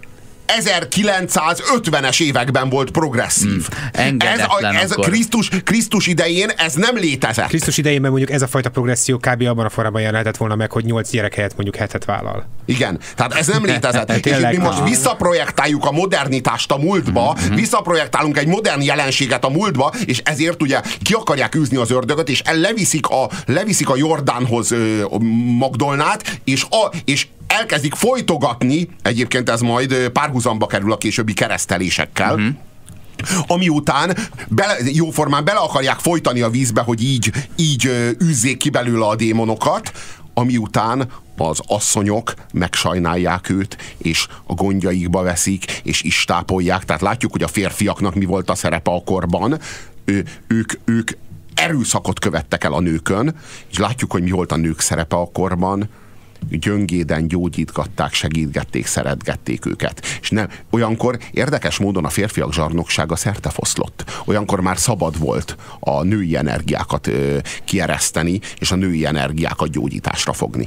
ezerkilencszázötvenes években volt progresszív. Hmm, ez a, ez a Krisztus, Krisztus idején ez nem létezett. Krisztus idején mondjuk ez a fajta progresszió kb. Abban a formában jelenhetett volna meg, hogy nyolc gyerek helyett mondjuk hetet vállal. Igen, tehát ez nem létezett. És mi most visszaprojektáljuk a modernitást a múltba, mm-hmm. visszaprojektálunk egy modern jelenséget a múltba, és ezért ugye ki akarják űzni az ördögöt, és leviszik a, leviszik a Jordánhoz ö, Magdolnát, és, a, és elkezdik folytogatni, egyébként ez majd párhuzamba kerül a későbbi keresztelésekkel, uh-huh. ami után bele, jóformán bele akarják folytani a vízbe, hogy így, így űzzék ki belőle a démonokat, ami után az asszonyok megsajnálják őt, és a gondjaikba veszik, és istápolják. Tehát látjuk, hogy a férfiaknak mi volt a szerepe a korban. Ő, ők, ők erőszakot követtek el a nőkön, és látjuk, hogy mi volt a nők szerepe a korban. Gyöngéden gyógyítgatták, segítgették, szeretgették őket. És nem, olyankor érdekes módon a férfiak zsarnoksága szertefoszlott. Olyankor már szabad volt a női energiákat ö, kiereszteni, és a női energiákat gyógyításra fogni.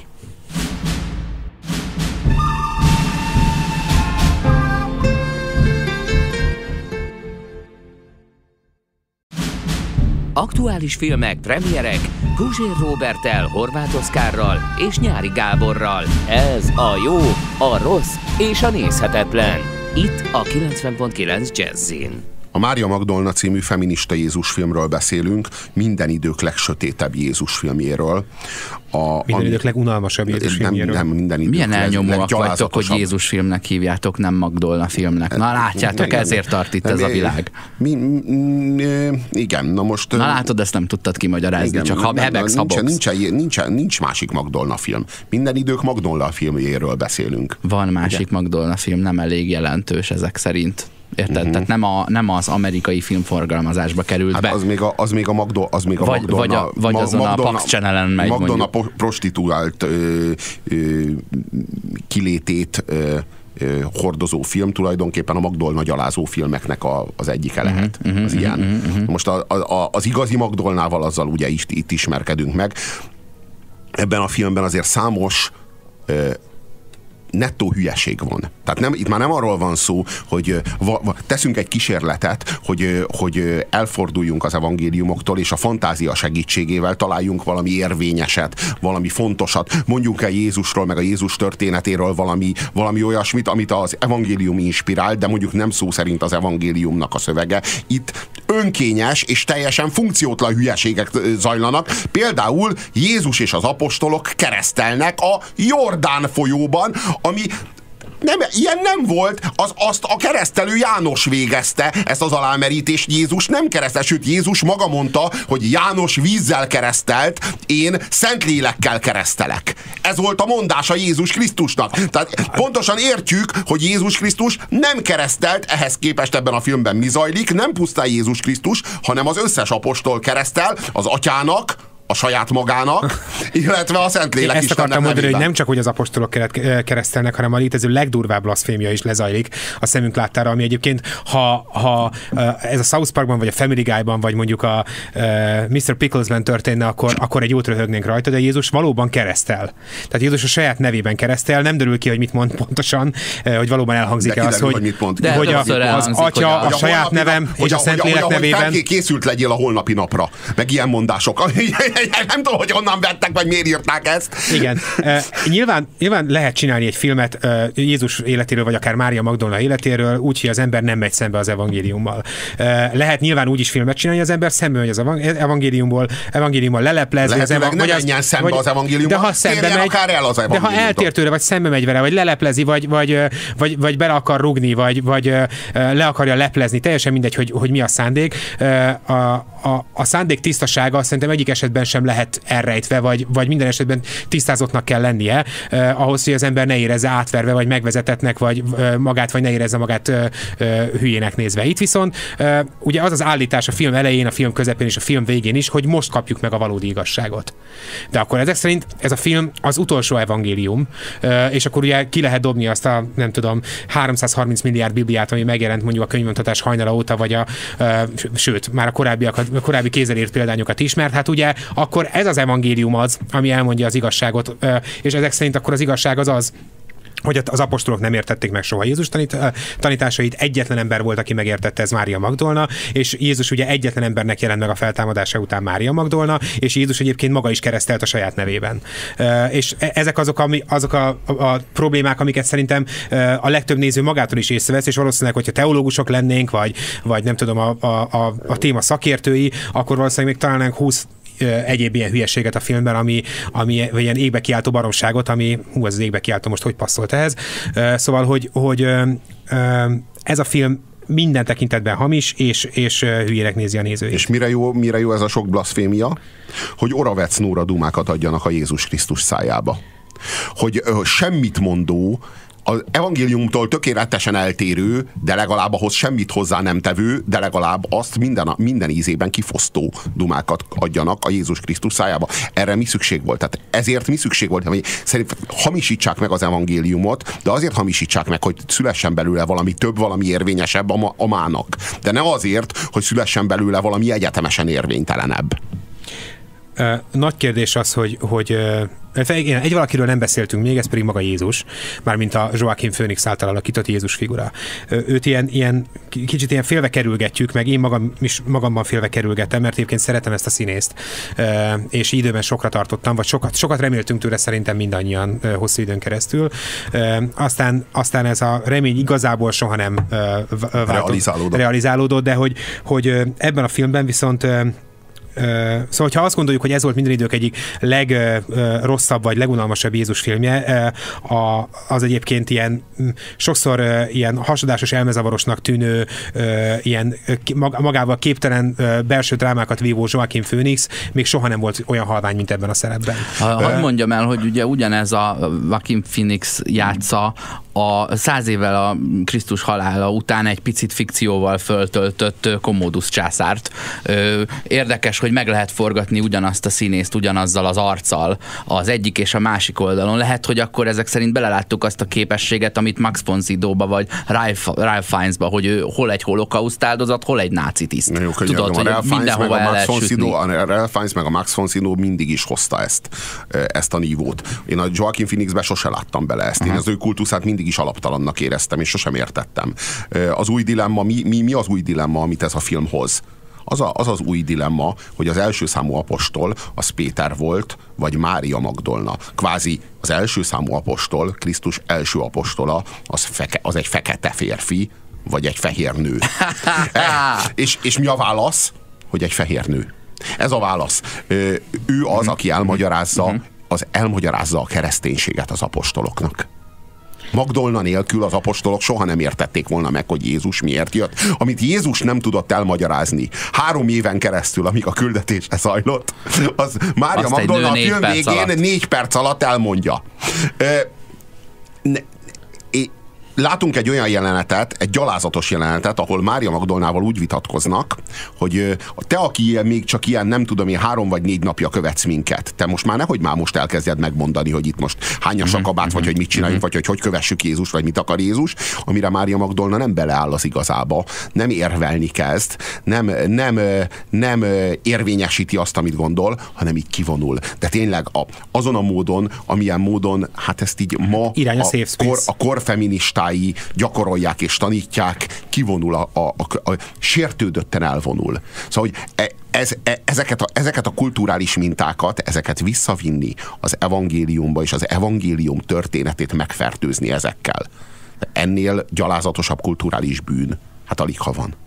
Aktuális filmek, premierek, Guzsér Róberttel, Horváth Oszkárral és Nyári Gáborral. Ez a jó, a rossz és a nézhetetlen. Itt a kilencven pont kilenc Jazzin. A Mária Magdolna című feminista Jézus filmről beszélünk, minden idők legsötétebb Jézus filmjéről. A, minden idők legunalmasabb Jézus filmjéről. Nem, nem, minden idők Milyen elnyomóak vagytok, hogy Jézus filmnek hívjátok, nem Magdolna filmnek. Na látjátok, ezért tart itt ez a világ. Mi, mi, igen, na most... Na látod, ezt nem tudtad kimagyarázni, igen, csak ha hebegsz, habogsz. Nincs, nincs, nincs, nincs másik Magdolna film. Minden idők Magdolna filmjéről beszélünk. Van másik igen. Magdolna film, nem elég jelentős ezek szerint. Érted? Uh-huh. Tehát nem, a, nem az amerikai filmforgalmazásba került hát be. Az még a, az még a, Magdo, az még a vagy, Magdolna... Vagy, a, vagy azon Magdolna, a Pax Channelen megy Magdolna mondjuk. prostituált ö, ö, kilétét ö, ö, hordozó film, tulajdonképpen a Magdolna gyalázó filmeknek a, az egyike lehet. Uh-huh, az uh-huh, ilyen. Uh-huh, uh-huh. Most a, a, az igazi Magdolnával azzal ugye itt, itt ismerkedünk meg. Ebben a filmben azért számos ö, nettó hülyeség van. Tehát nem, itt már nem arról van szó, hogy va, va, teszünk egy kísérletet, hogy, hogy elforduljunk az evangéliumoktól, és a fantázia segítségével találjunk valami érvényeset, valami fontosat. Mondjunk el Jézusról, meg a Jézus történetéről valami, valami olyasmit, amit az evangélium inspirál, de mondjuk nem szó szerint az evangéliumnak a szövege. Itt önkényes és teljesen funkciótlan hülyeségek zajlanak. Például Jézus és az apostolok keresztelnek a Jordán folyóban, ami nem, ilyen nem volt, az, azt a keresztelő János végezte, ezt az alámerítést. Jézus nem keresztelt, sőt Jézus maga mondta, hogy János vízzel keresztelt, én Szentlélekkel keresztelek. Ez volt a mondása Jézus Krisztusnak. Tehát pontosan értjük, hogy Jézus Krisztus nem keresztelt, ehhez képest ebben a filmben mi zajlik, nem pusztán Jézus Krisztus, hanem az összes apostol keresztel, az atyának, a saját magának, illetve a Szentlélek Istennek. Ezt akartam mondani, hogy nem csak hogy az apostolok keresztelnek, hanem a létező legdurvább blaszfémia is lezajlik a szemünk láttára, ami egyébként, ha, ha ez a South Parkban, vagy a Family Guy-ban, vagy mondjuk a miszter Picklesben történne, akkor, akkor egy jót röhögnénk rajta, de Jézus valóban keresztel. Tehát Jézus a saját nevében keresztel, nem derül ki, hogy mit mond pontosan, hogy valóban elhangzik-e az, hogy, hogy, mond, de hogy a, az atya, a, a saját nevem és a Szentlélek nevében. Készült legyél a holnapi napra, meg ilyen mondások. Nem tudom, hogy honnan vettek, vagy miért írták ezt. Igen. Uh, nyilván, nyilván lehet csinálni egy filmet uh, Jézus életéről, vagy akár Mária Magdolna életéről, úgy, hogy az ember nem megy szembe az evangéliummal. Uh, lehet nyilván úgy is filmet csinálni, hogy az ember szembe megy az evangéliumból, evangéliummal leleplezni. Az evang- nem menjen szembe vagy, az evangéliummal, de ha szembe megy, akár el az evangéliumtól. De ha eltér tőle, vagy szembe megy vele, vagy leleplezi, vagy, vagy, vagy, vagy bele akar rugni, vagy, vagy le akarja leplezni, teljesen mindegy, hogy, hogy mi a szándék. A, a, a szándék tisztasága szerintem egyik esetben sem lehet elrejtve, vagy, vagy minden esetben tisztázottnak kell lennie, eh, ahhoz, hogy az ember ne érezze átverve, vagy megvezetetnek, vagy eh, magát, vagy ne érezze magát eh, eh, hülyének nézve. Itt viszont eh, ugye az az állítás a film elején, a film közepén és a film végén is, hogy most kapjuk meg a valódi igazságot. De akkor ezek szerint ez a film az utolsó evangélium, eh, és akkor ugye ki lehet dobni azt a, nem tudom, háromszázharminc milliárd bibliát, ami megjelent mondjuk a könyvontatás hajnala óta, vagy a, eh, sőt, már a korábbiakat, a korábbi kézzel írt példányokat is, mert hát ugye akkor ez az evangélium az, ami elmondja az igazságot, és ezek szerint akkor az igazság az az, hogy az apostolok nem értették meg soha Jézus tanít, tanításait, egyetlen ember volt, aki megértette, ez Mária Magdolna, és Jézus ugye egyetlen embernek jelent meg a feltámadása után Mária Magdolna, és Jézus egyébként maga is keresztelt a saját nevében. És ezek azok, ami, azok a, a, a problémák, amiket szerintem a legtöbb néző magától is észrevesz, és valószínűleg, hogyha teológusok lennénk, vagy, vagy nem tudom, a, a, a, a téma szakértői, akkor valószínűleg még találnánk húsz egyéb ilyen hülyeséget a filmben, ami, ami vagy ilyen égbe kiáltó baromságot, ami, hú, ez az égbe kiáltó most hogy passzolt ehhez. Szóval, hogy, hogy ez a film minden tekintetben hamis, és, és hülyének nézi a nézőjét. És mire jó, mire jó ez a sok blaszfémia? Hogy Oravec Nóra dumákat adjanak a Jézus Krisztus szájába. Hogy ö, semmit mondó, az evangéliumtól tökéletesen eltérő, de legalább ahhoz semmit hozzá nem tevő, de legalább azt minden, minden ízében kifosztó dumákat adjanak a Jézus Krisztus szájába. Erre mi szükség volt? Tehát ezért mi szükség volt? Hogy szerint hamisítsák meg az evangéliumot, de azért hamisítsák meg, hogy szülessen belőle valami több, valami érvényesebb a, a mának. De nem azért, hogy szülessen belőle valami egyetemesen érvénytelenebb. Nagy kérdés az, hogy, hogy igen, egy valakiről nem beszéltünk még, ez pedig maga Jézus, mármint a Joaquin Phoenix által alakított Jézus figura. Őt ilyen, ilyen kicsit ilyen félve kerülgetjük, meg én magam is magamban félve kerülgettem, mert egyébként szeretem ezt a színészt, és időben sokra tartottam, vagy sokat, sokat reméltünk tőle szerintem mindannyian hosszú időn keresztül. Aztán, aztán ez a remény igazából soha nem realizálódott. realizálódott, de hogy, hogy ebben a filmben viszont szóval, ha azt gondoljuk, hogy ez volt minden idők egyik legrosszabb vagy legunalmasabb Jézus filmje, az egyébként ilyen sokszor ilyen hasadásos, elmezavarosnak tűnő, ilyen magával képtelen belső drámákat vívó Joaquin Phoenix még soha nem volt olyan halvány, mint ebben a szerepben. Hadd mondjam el, hogy ugye ugyanez a Joaquin Phoenix játsza a száz évvel a Krisztus halála után egy picit fikcióval föltöltött Commodus császárt. Érdekes, hogy meg lehet forgatni ugyanazt a színészt, ugyanazzal az arccal az egyik és a másik oldalon. Lehet, hogy akkor ezek szerint beleláttuk azt a képességet, amit Max von Sydowba vagy Ralph, Ralph Fiennesba, hogy ő hol egy holokauszt áldozat, hol egy náci tiszt. Jó, tudod, hogy mindenhova el lehet sütni. A Ralph Fiennes meg a Max von Sydow mindig is hozta ezt, ezt a nívót. Én a Joaquin Phoenixbe sose láttam bele ezt. Én uh-huh. az ő kultuszát mindig is alaptalannak éreztem, és sosem értettem. Az új dilemma, mi, mi, mi az új dilemma, amit ez a film hoz? Az, a, az az új dilemma, hogy az első számú apostol az Péter volt, vagy Mária Magdolna. Kvázi az első számú apostol, Krisztus első apostola, az, feke, az egy fekete férfi, vagy egy fehér nő. e, és, és mi a válasz? Hogy egy fehér nő. Ez a válasz. Ő az, aki elmagyarázza, az elmagyarázza a kereszténységet az apostoloknak. Magdolna nélkül az apostolok soha nem értették volna meg, hogy Jézus miért jött. Amit Jézus nem tudott elmagyarázni három éven keresztül, amíg a küldetése zajlott, az Mária Magdolna a film végén alatt. négy perc alatt elmondja. Látunk egy olyan jelenetet, egy gyalázatos jelenetet, ahol Mária Magdolnával úgy vitatkoznak, hogy te, aki ilyen, még csak ilyen, nem tudom én, három vagy négy napja követsz minket, te most már nehogy már most elkezdjed megmondani, hogy itt most hányas a kabát, vagy hogy mit csináljunk, vagy hogy hogy kövessük Jézus, vagy mit akar Jézus, amire Mária Magdolna nem beleáll az igazába, nem érvelni kezd, nem, nem, nem érvényesíti azt, amit gondol, hanem így kivonul. De tényleg a, azon a módon, amilyen módon, hát ezt így ma a, a, kor, a korfeministák gyakorolják és tanítják, kivonul, a, a, a, a sértődötten elvonul. Szóval, hogy ez, e, ezeket, a, ezeket a kulturális mintákat, ezeket visszavinni az evangéliumba, és az evangélium történetét megfertőzni ezekkel. Ennél gyalázatosabb kulturális bűn, hát alig ha van.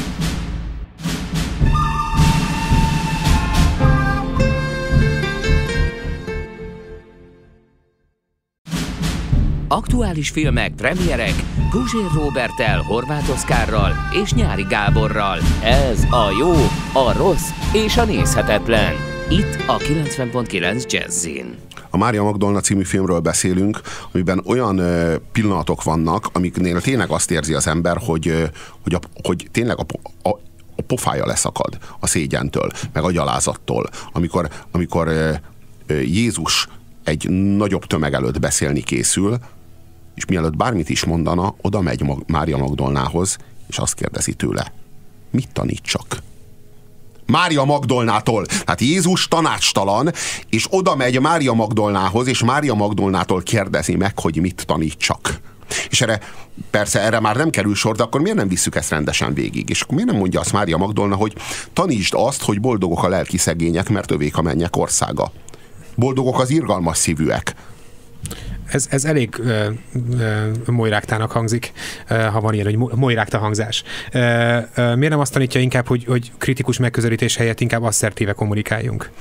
Aktuális filmek, premierek, Guzsér Róberttel, Horváth Oszkárral és Nyári Gáborral. Ez a jó, a rossz és a nézhetetlen. Itt a kilencven pont kilenc Jazzin. A Mária Magdolna című filmről beszélünk, amiben olyan ö, pillanatok vannak, amiknél tényleg azt érzi az ember, hogy, ö, hogy, a, hogy tényleg a, a, a pofája leszakad a szégyentől, meg a gyalázattól. Amikor, amikor ö, ö, Jézus egy nagyobb tömeg előtt beszélni készül, és mielőtt bármit is mondana, oda megy Mária Magdolnához, és azt kérdezi tőle, mit tanítsak? Mária Magdolnától, tehát Jézus tanácstalan, és oda megy Mária Magdolnához, és Mária Magdolnától kérdezi meg, hogy mit tanítsak. És erre, persze erre már nem kerül sor, de akkor miért nem visszük ezt rendesen végig? És akkor miért nem mondja azt Mária Magdolna, hogy tanítsd azt, hogy boldogok a lelki szegények, mert övék a mennyek országa. Boldogok az irgalmas szívűek. Ez, ez elég uh, uh, molyráktának hangzik, uh, ha van ilyen, hogy molyrákta hangzás. Uh, uh, miért nem azt tanítja inkább, hogy, hogy kritikus megközelítés helyett inkább asszertíve kommunikáljunk?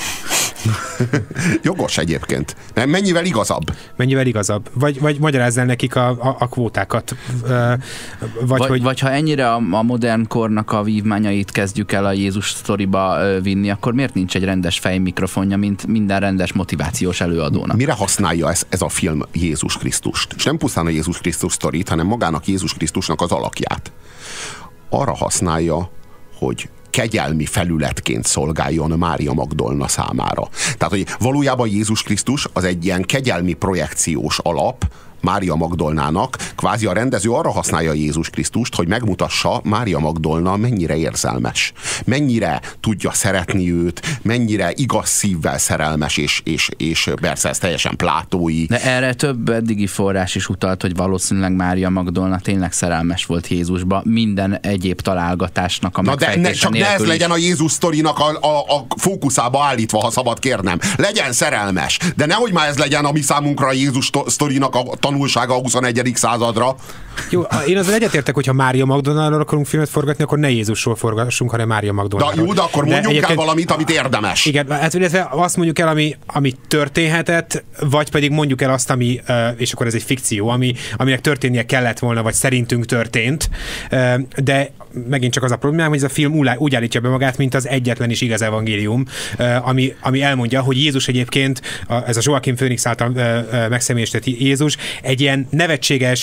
Jogos egyébként. Mennyivel igazabb? Mennyivel igazabb. Vagy, vagy magyarázz el nekik a, a, a kvótákat. Vagy, vagy, hogy... vagy ha ennyire a, a modern kornak a vívmányait kezdjük el a Jézus sztoriba vinni, akkor miért nincs egy rendes fejmikrofonja, mint minden rendes motivációs előadónak? Mire használja ez, ez a film Jézus Krisztust? És nem pusztán a Jézus Krisztus sztorit, hanem magának Jézus Krisztusnak az alakját. Arra használja, hogy kegyelmi felületként szolgáljon Mária Magdolna számára. Tehát, hogy valójában Jézus Krisztus az egy ilyen kegyelmi projekciós alap Mária Magdolnának, kvázi a rendező arra használja Jézus Krisztust, hogy megmutassa Mária Magdolna mennyire érzelmes, mennyire tudja szeretni őt, mennyire igaz szívvel szerelmes, és, és, és persze ez teljesen plátói. De erre több eddigi forrás is utalt, hogy valószínűleg Mária Magdolna tényleg szerelmes volt Jézusba, minden egyéb találgatásnak a megfejtése nélkül. Csak ne ez legyen a Jézus sztorinak a, a, a fókuszába állítva, ha szabad kérnem. Legyen szerelmes, de nehogy már ez legyen a mi számunkra a Jézus sztorinak a tanulsága a huszonegyedik századra. Jó, én azzal egyetértek, hogyha Mária Magdolnáról akarunk filmet forgatni, akkor ne Jézusról forgassunk, hanem Mária Magdolnáról. De jó, de akkor mondjuk el valamit, amit érdemes. Igen, hát azt mondjuk el, ami, ami történhetett, vagy pedig mondjuk el azt, ami, és akkor ez egy fikció, ami, aminek történnie kellett volna, vagy szerintünk történt, de megint csak az a problémám, hogy ez a film úgy állítja be magát, mint az egyetlen is igaz evangélium, ami, ami elmondja, hogy Jézus egyébként, ez a Joaquin Phoenix által megszemélyesített Jézus, egy ilyen nevetséges,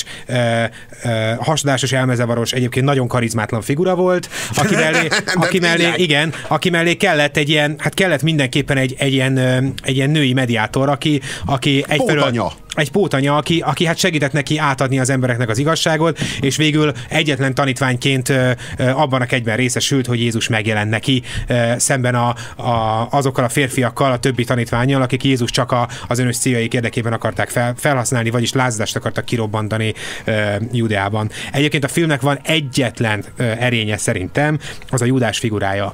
hasadásos, elmezavaros, egyébként nagyon karizmátlan figura volt, aki mellé, aki mellé, igen, aki mellé kellett egy ilyen, hát kellett mindenképpen egy, egy, ilyen, egy ilyen női mediátor, aki, aki egyfelől egy pótanya, aki, aki hát segített neki átadni az embereknek az igazságot, és végül egyetlen tanítványként abban a kegyben részesült, hogy Jézus megjelent neki szemben a, a, azokkal a férfiakkal, a többi tanítvánnyal, akik Jézus csak a, az önös céljaik érdekében akarták fel, felhasználni, vagyis lázadást akartak kirobbantani Judeában. Egyébként a filmnek van egyetlen erénye szerintem, az a Júdás figurája.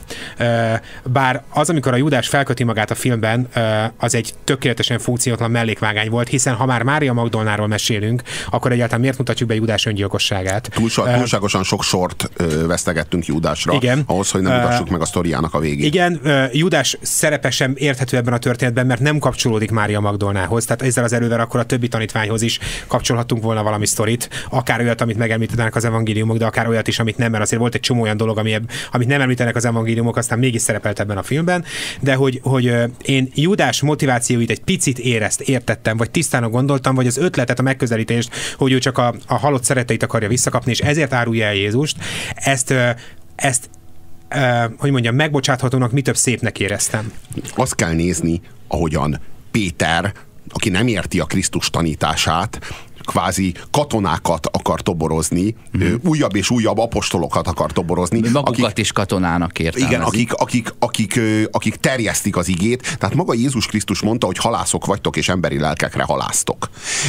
Bár az, amikor a Júdás felköti magát a filmben, az egy tökéletesen funkciótlan mellékvágány volt, hiszen ha már Mária Magdolnáról mesélünk, akkor egyáltalán miért mutatjuk be Júdás öngyilkosságát? Túlsa, túlságosan sok sort ö, vesztegettünk Júdásra, igen. Ahhoz, hogy nem mutassuk uh, meg a sztoriának a végét. Igen, uh, Júdás szerepe sem érthető ebben a történetben, mert nem kapcsolódik Mária Magdolnához, tehát ezzel az erővel akkor a többi tanítványhoz is kapcsolhatunk volna valami sztorit, akár olyat, amit megemlítenek az evangéliumok, de akár olyat is, amit nem, mert azért volt egy csomó olyan dolog, ami, amit nem említenek az evangéliumok, aztán mégis szerepelt ebben a filmben, de hogy, hogy uh, én Júdás motivációit egy picit érezt, értettem, vagy tisztán gondoltam, vagy az ötletet, a megközelítést, hogy ő csak a, a halott szeretteit akarja visszakapni, és ezért árulja el Jézust, ezt, ezt hogy mondjam, megbocsáthatónak, mi több szépnek éreztem. Azt kell nézni, ahogyan Péter, aki nem érti a Krisztus tanítását, kvázi katonákat akar toborozni, mm. újabb és újabb apostolokat akar toborozni. Magukat akik, is katonának értelmezik. Igen, akik, akik, akik, akik terjesztik az igét. Tehát maga Jézus Krisztus mondta, hogy halászok vagytok, és emberi lelkekre halásztok.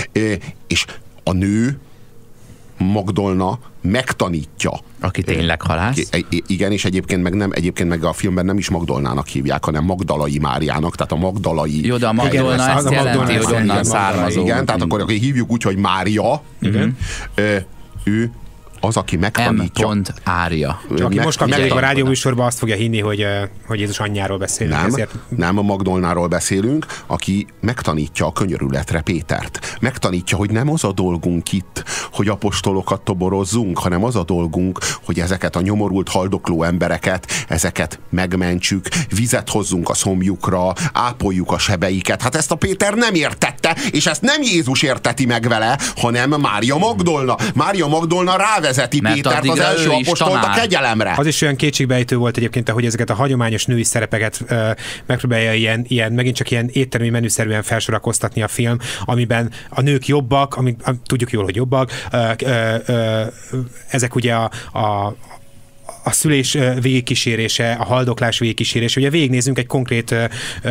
És a nő, Magdolna megtanítja. Aki tényleg halász. Igen, és egyébként meg, nem, egyébként meg a filmben nem is Magdolnának hívják, hanem Magdalai Máriának, tehát a Magdalai... Jó, de a Magdolna ezt jelenti, hogy onnan származó. Igen, tehát akkor hívjuk úgy, hogy Mária. Igen. Ő az, aki megtanítja. M. Ária. Csak aki most kapcsolódik a rádióműsorban, azt fogja hinni, hogy, hogy Jézus anyjáról beszélünk. Nem, ezért... nem a Magdolnáról beszélünk, aki megtanítja a könyörületre Pétert. Megtanítja, hogy nem az a dolgunk itt, hogy apostolokat toborozzunk, hanem az a dolgunk, hogy ezeket a nyomorult, haldokló embereket, ezeket megmentsük, vizet hozzunk a szomjukra, ápoljuk a sebeiket. Hát ezt a Péter nem értette, és ezt nem Jézus érteti meg vele, hanem Mária Magdolna. Mária Magdolna rávezeti Pétert, az első apostolt a kegyelemre. Az is olyan kétségbejtő volt egyébként, hogy ezeket a hagyományos női szerepeket ö, megpróbálja ilyen, ilyen, megint csak ilyen éttermi menüszerűen felsorakoztatni a film, amiben a nők jobbak, ami, tudjuk jól, hogy jobbak, ö, ö, ö, ezek ugye a, a a szülés végigkísérése, a haldoklás végigkísérése. Ugye végignézünk egy konkrét ö,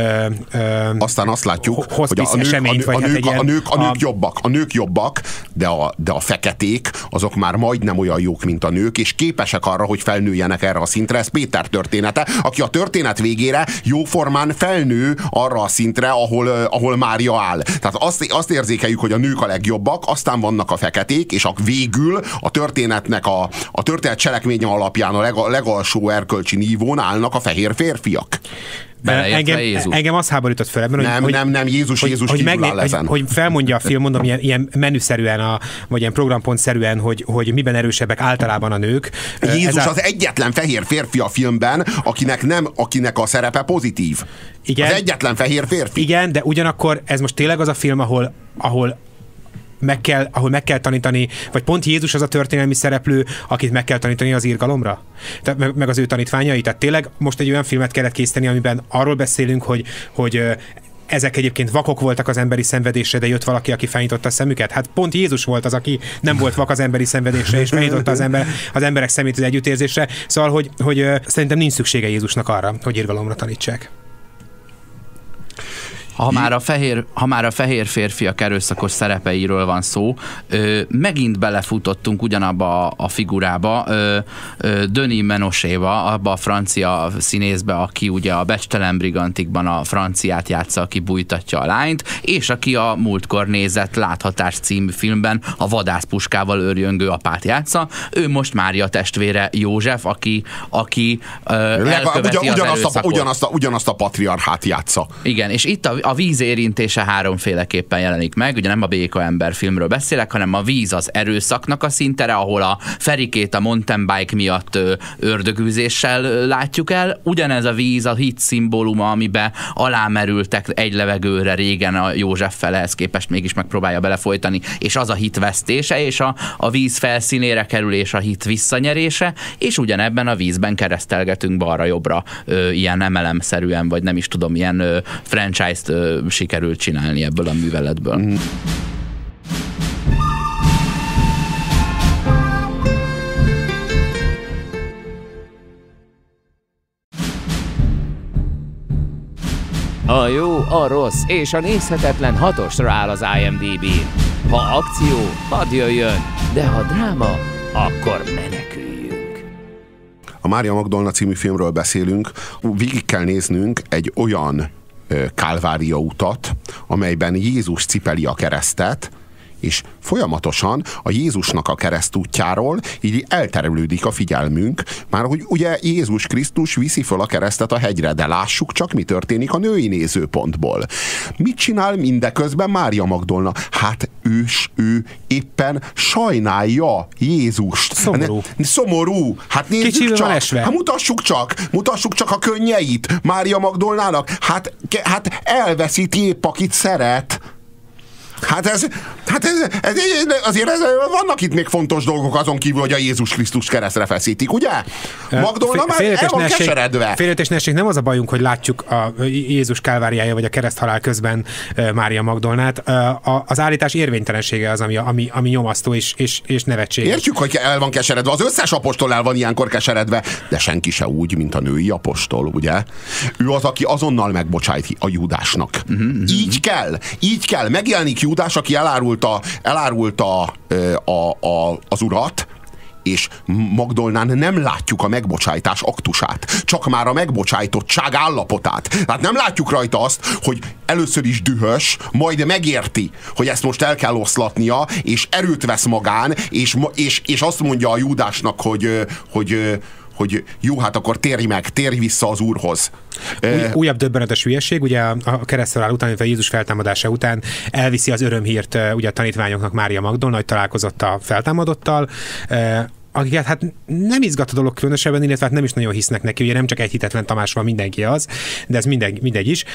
ö, aztán azt látjuk, hogy a nők, eseményt, a, nők, a, nők, hát a, nők, a nők jobbak, a nők jobbak, de a, de a feketék, azok már majdnem olyan jók, mint a nők, és képesek arra, hogy felnőjenek erre a szintre. Ez Péter története, aki a történet végére jóformán felnő arra a szintre, ahol, ahol Mária áll. Tehát azt, azt érzékeljük, hogy a nők a legjobbak, aztán vannak a feketék, és a végül a történetnek a, a történet cselekménye alapján a leg, legalsó erkölcsi nívón állnak a fehér férfiak. Engem, engem az háborított fel ebben, nem, hogy, nem, nem, Jézus, hogy, Jézus hogy, kívül áll hogy, ezen. Hogy felmondja a film, mondom, ilyen, ilyen menüszerűen, a, vagy ilyen programpontszerűen, hogy, hogy miben erősebbek általában a nők. Jézus Ez a... az egyetlen fehér férfi a filmben, akinek, nem, akinek a szerepe pozitív. Igen, az egyetlen fehér férfi. Igen, de ugyanakkor ez most tényleg az a film, ahol, ahol meg kell, ahol meg kell tanítani, vagy pont Jézus az a történelmi szereplő, akit meg kell tanítani az irgalomra? Tehát, meg, meg az ő tanítványai? Tehát tényleg most egy olyan filmet kellett készíteni, amiben arról beszélünk, hogy, hogy ezek egyébként vakok voltak az emberi szenvedésre, de jött valaki, aki felnyitotta a szemüket. Hát pont Jézus volt az, aki nem volt vak az emberi szenvedésre, és felnyitotta az, ember, az emberek szemét az együttérzésre. Szóval, hogy, hogy szerintem nincs szüksége Jézusnak arra, hogy irgalomra tanítsák. Ha már, a fehér, ha már a fehér férfiak erőszakos szerepeiről van szó, ö, megint belefutottunk ugyanabba a, a figurába, ö, ö, Denis Ménochéba, abba a francia színészbe, aki ugye a Becstelen Brigantikban a franciát játsza, aki bújtatja a lányt, és aki a múltkor nézett Láthatás című filmben a vadászpuskával őrjöngő apát játsza. Ő most Mária testvére József, aki, aki ö, elköveti ugyan, az ugyanazt, erőszakot. a, ugyanazt, a, ugyanazt a patriarchát játsza. Igen, és itt a A víz érintése háromféleképpen jelenik meg, ugye nem a Béka ember filmről beszélek, hanem a víz az erőszaknak a szintere, ahol a Ferikét a mountain bike miatt ördögűzéssel látjuk el. Ugyanez a víz a hit szimbóluma, amiben alámerültek egy levegőre régen a József fele, ehhez képest mégis megpróbálja belefolytani, és az a hit vesztése, és a, a víz felszínére kerül, és a hit visszanyerése, és ugyanebben a vízben keresztelgetünk balra-jobbra ö, ilyen em el em-szerűen, vagy nem is tudom, ilyen ö, franchise-t ö, sikerült csinálni ebből a műveletből. Mm. A jó, a rossz és a nézhetetlen hatosra áll az i em dé bén. Ha akció, hadd jöjjön, de ha dráma, akkor meneküljünk. A Mária Magdolna című filmről beszélünk, végig kell néznünk egy olyan Kálvária utat, amelyben Jézus cipeli a keresztet, és folyamatosan a Jézusnak a keresztútjáról így elterelődik a figyelmünk, már hogy ugye Jézus Krisztus viszi föl a keresztet a hegyre, de lássuk csak, mi történik a női nézőpontból. Mit csinál mindeközben Mária Magdolna? Hát ő, ő éppen sajnálja Jézust. Szomorú. Ne, szomorú. Hát nézzük Kicsivel csak. van esve. Hát mutassuk csak. Mutassuk csak a könnyeit Mária Magdolnának. Hát, hát elveszíti épp, akit szeret. Hát ez, hát ez, ez, azért ez, vannak itt még fontos dolgok azon kívül, hogy a Jézus Krisztus keresztre feszítik, ugye? Magdolna már el van keseredve. Félretésnesség, nem az a bajunk, hogy látjuk a Jézus kálváriája vagy a kereszthalál közben Mária Magdolnát. Az állítás érvénytelensége az, ami, ami, ami nyomasztó és, és, és nevetséges. Értjük, hogy el van keseredve. Az összes apostol el van ilyenkor keseredve, de senki se úgy, mint a női apostol, ugye? Ő az, aki azonnal megbocsájt a Júdásnak. Uh-huh, így kell, így kell. Megjelenik Júdás, aki elárulta, elárulta a, a, az urat, és Magdolnán nem látjuk a megbocsájtás aktusát, csak már a megbocsájtottság állapotát. Tehát nem látjuk rajta azt, hogy először is dühös, majd megérti, hogy ezt most el kell oszlatnia, és erőt vesz magán, és, és, és azt mondja a Júdásnak, hogy, hogy hogy jó, hát akkor térj meg, térj vissza az Úrhoz. Új, újabb döbbenetes hülyeség, ugye a kereszthalál után, illetve Jézus feltámadása után elviszi az örömhírt ugye a tanítványoknak Mária Magdolna, hogy találkozott a feltámadottal, akiket hát nem izgat a dolog különösebben, illetve hát nem is nagyon hisznek neki, ugye nem csak egy hitetlen Tamás van, mindenki az, de ez minden, mindegy is.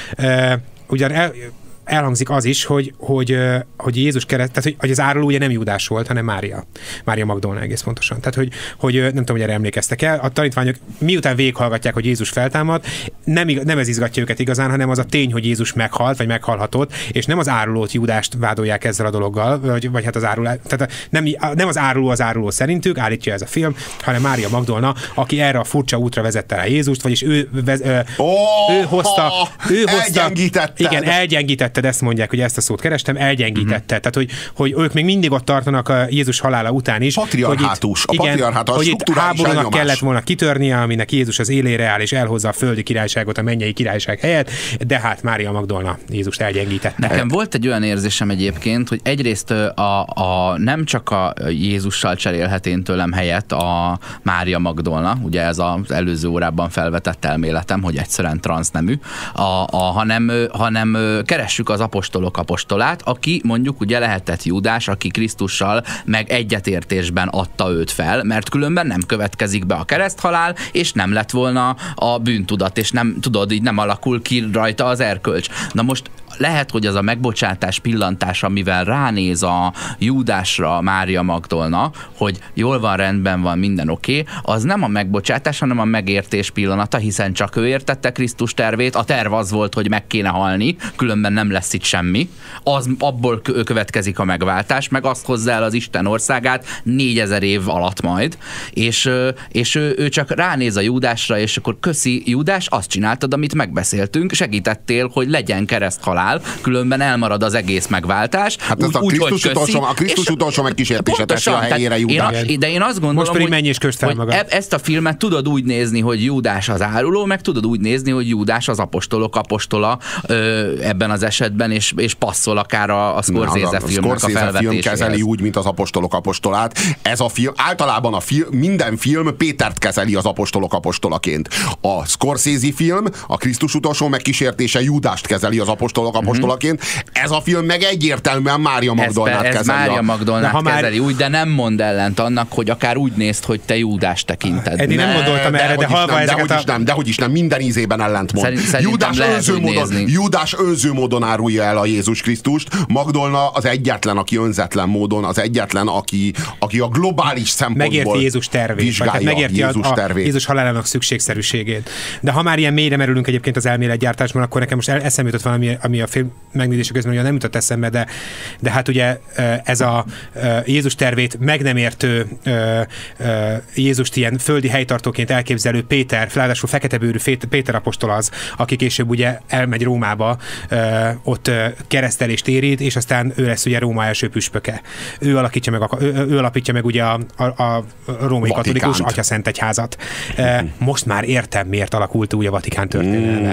Ugyan el, elhangzik az is, hogy, hogy, hogy Jézus kereszt, tehát hogy, hogy az áruló ugye nem Júdás volt, hanem Mária. Mária Magdolna egész pontosan. Tehát, hogy, hogy nem tudom, hogy erre emlékeztek el. A tanítványok miután végighallgatják, hogy Jézus feltámad, nem, nem ez izgatja őket igazán, hanem az a tény, hogy Jézus meghalt, vagy meghalhatott, és nem az árulót, Júdást vádolják ezzel a dologgal, vagy, vagy hát az áruló, tehát nem, nem az áruló az áruló szerintük, állítja ez a film, hanem Mária Magdolna, aki erre a furcsa útra vezette rá Jézust, vagyis ő, vez, ö, oh, ő hozta, ő hozta, igen, elgyengítette, de ezt mondják, hogy ezt a szót kerestem, elgyengítette. Uh-huh. Tehát, hogy, hogy ők még mindig ott tartanak a Jézus halála után is. Patriarhátus. Hogy itt, a patriarhátus, hogy itt háborúnak kellett volna kitörnie, aminek Jézus az élére áll, és elhozza a földi királyságot a mennyei királyság helyett, de hát Mária Magdolna Jézust elgyengítette. Nekem volt egy olyan érzésem egyébként, hogy egyrészt a, a, nem csak a Jézussal cserélhet én tőlem helyet a Mária Magdolna, ugye ez az előző órában felvetett elméletem, hogy egyszerűen transznemű, a, a, hanem, hanem keressük az apostolok apostolát, aki mondjuk ugye lehetett Júdás, aki Krisztussal meg egyetértésben adta őt fel, mert különben nem következik be a kereszthalál, és nem lett volna a bűntudat, és nem, tudod, így nem alakul ki rajta az erkölcs. Na most lehet, hogy az a megbocsátás pillantás, amivel ránéz a Júdásra Mária Magdolna, hogy jól van, rendben van, minden oké, okay, az nem a megbocsátás, hanem a megértés pillanata, hiszen csak ő értette Krisztus tervét, a terv az volt, hogy meg kéne halni, különben nem lesz itt semmi. Az, abból következik a megváltás, meg azt hozzá el az Isten országát négyezer év alatt majd, és, és ő, ő csak ránéz a Júdásra, és akkor köszi Júdás, azt csináltad, amit megbeszéltünk, segítettél, hogy legyen kereszthalál, különben elmarad az egész megváltás. Hát ez a Krisztus utolsó, a Krisztus utolsó megkísértése teszi a helyére Júdás. Én, de én azt gondolom, most hogy, és hogy e, ezt a filmet tudod úgy nézni, hogy Júdás az áruló, meg tudod úgy nézni, hogy Júdás az apostolok apostola ö, ebben az esetben, és, és passzol akár a, a Scorsese filmnek a felvetéséhez. film kezeli úgy, mint az apostolok apostolát. Ez a film, általában a film, minden film Pétert kezeli az apostolok apostolaként. A Scorsese film, a Krisztus utolsó megkísértése Júdást kezeli az apostolok apostolaként. Ez a film meg egyértelműen Mária Magdolnát ez, ez kezeli. Mária Magdolnát már... kezeli úgy, de nem mond ellent annak, hogy akár úgy nézd, hogy te Júdást tekinted. Eddig nem gondoltam erre, de halva nem, ezeket dehogy a... is nem, dehogy is nem, minden ízében ellentmond. Szerint, Júdás önző, módon, Júdás önző módon árulja el a Jézus Krisztust, Magdolna az egyetlen, aki önzetlen módon, az egyetlen, aki, aki a globális szempontból megérti Jézus tervét, vizsgálja vagy hát megérti Jézus a, a tervét. Jézus halálának szükségszerűségét. De ha már ilyen mélyre merülünk egyébként az elméletgyártásban, akkor nekem most eszembe jutott valami, ami a film megnézése közben ugye nem jutott eszembe, de, de hát ugye ez a Jézus tervét meg nem értő Jézust ilyen földi helytartóként elképzelő Péter, ráadásul feketebőrű Péter apostol az, aki később ugye elmegy Rómába, ott keresztelést érít, és aztán ő lesz ugye Róma első püspöke. Ő alakítja meg, a, ő, ő alapítja meg ugye a, a, a római Vatikánt. Katolikus Atyaszentegyházat. Most már értem, miért alakult úgy a Vatikán történelme.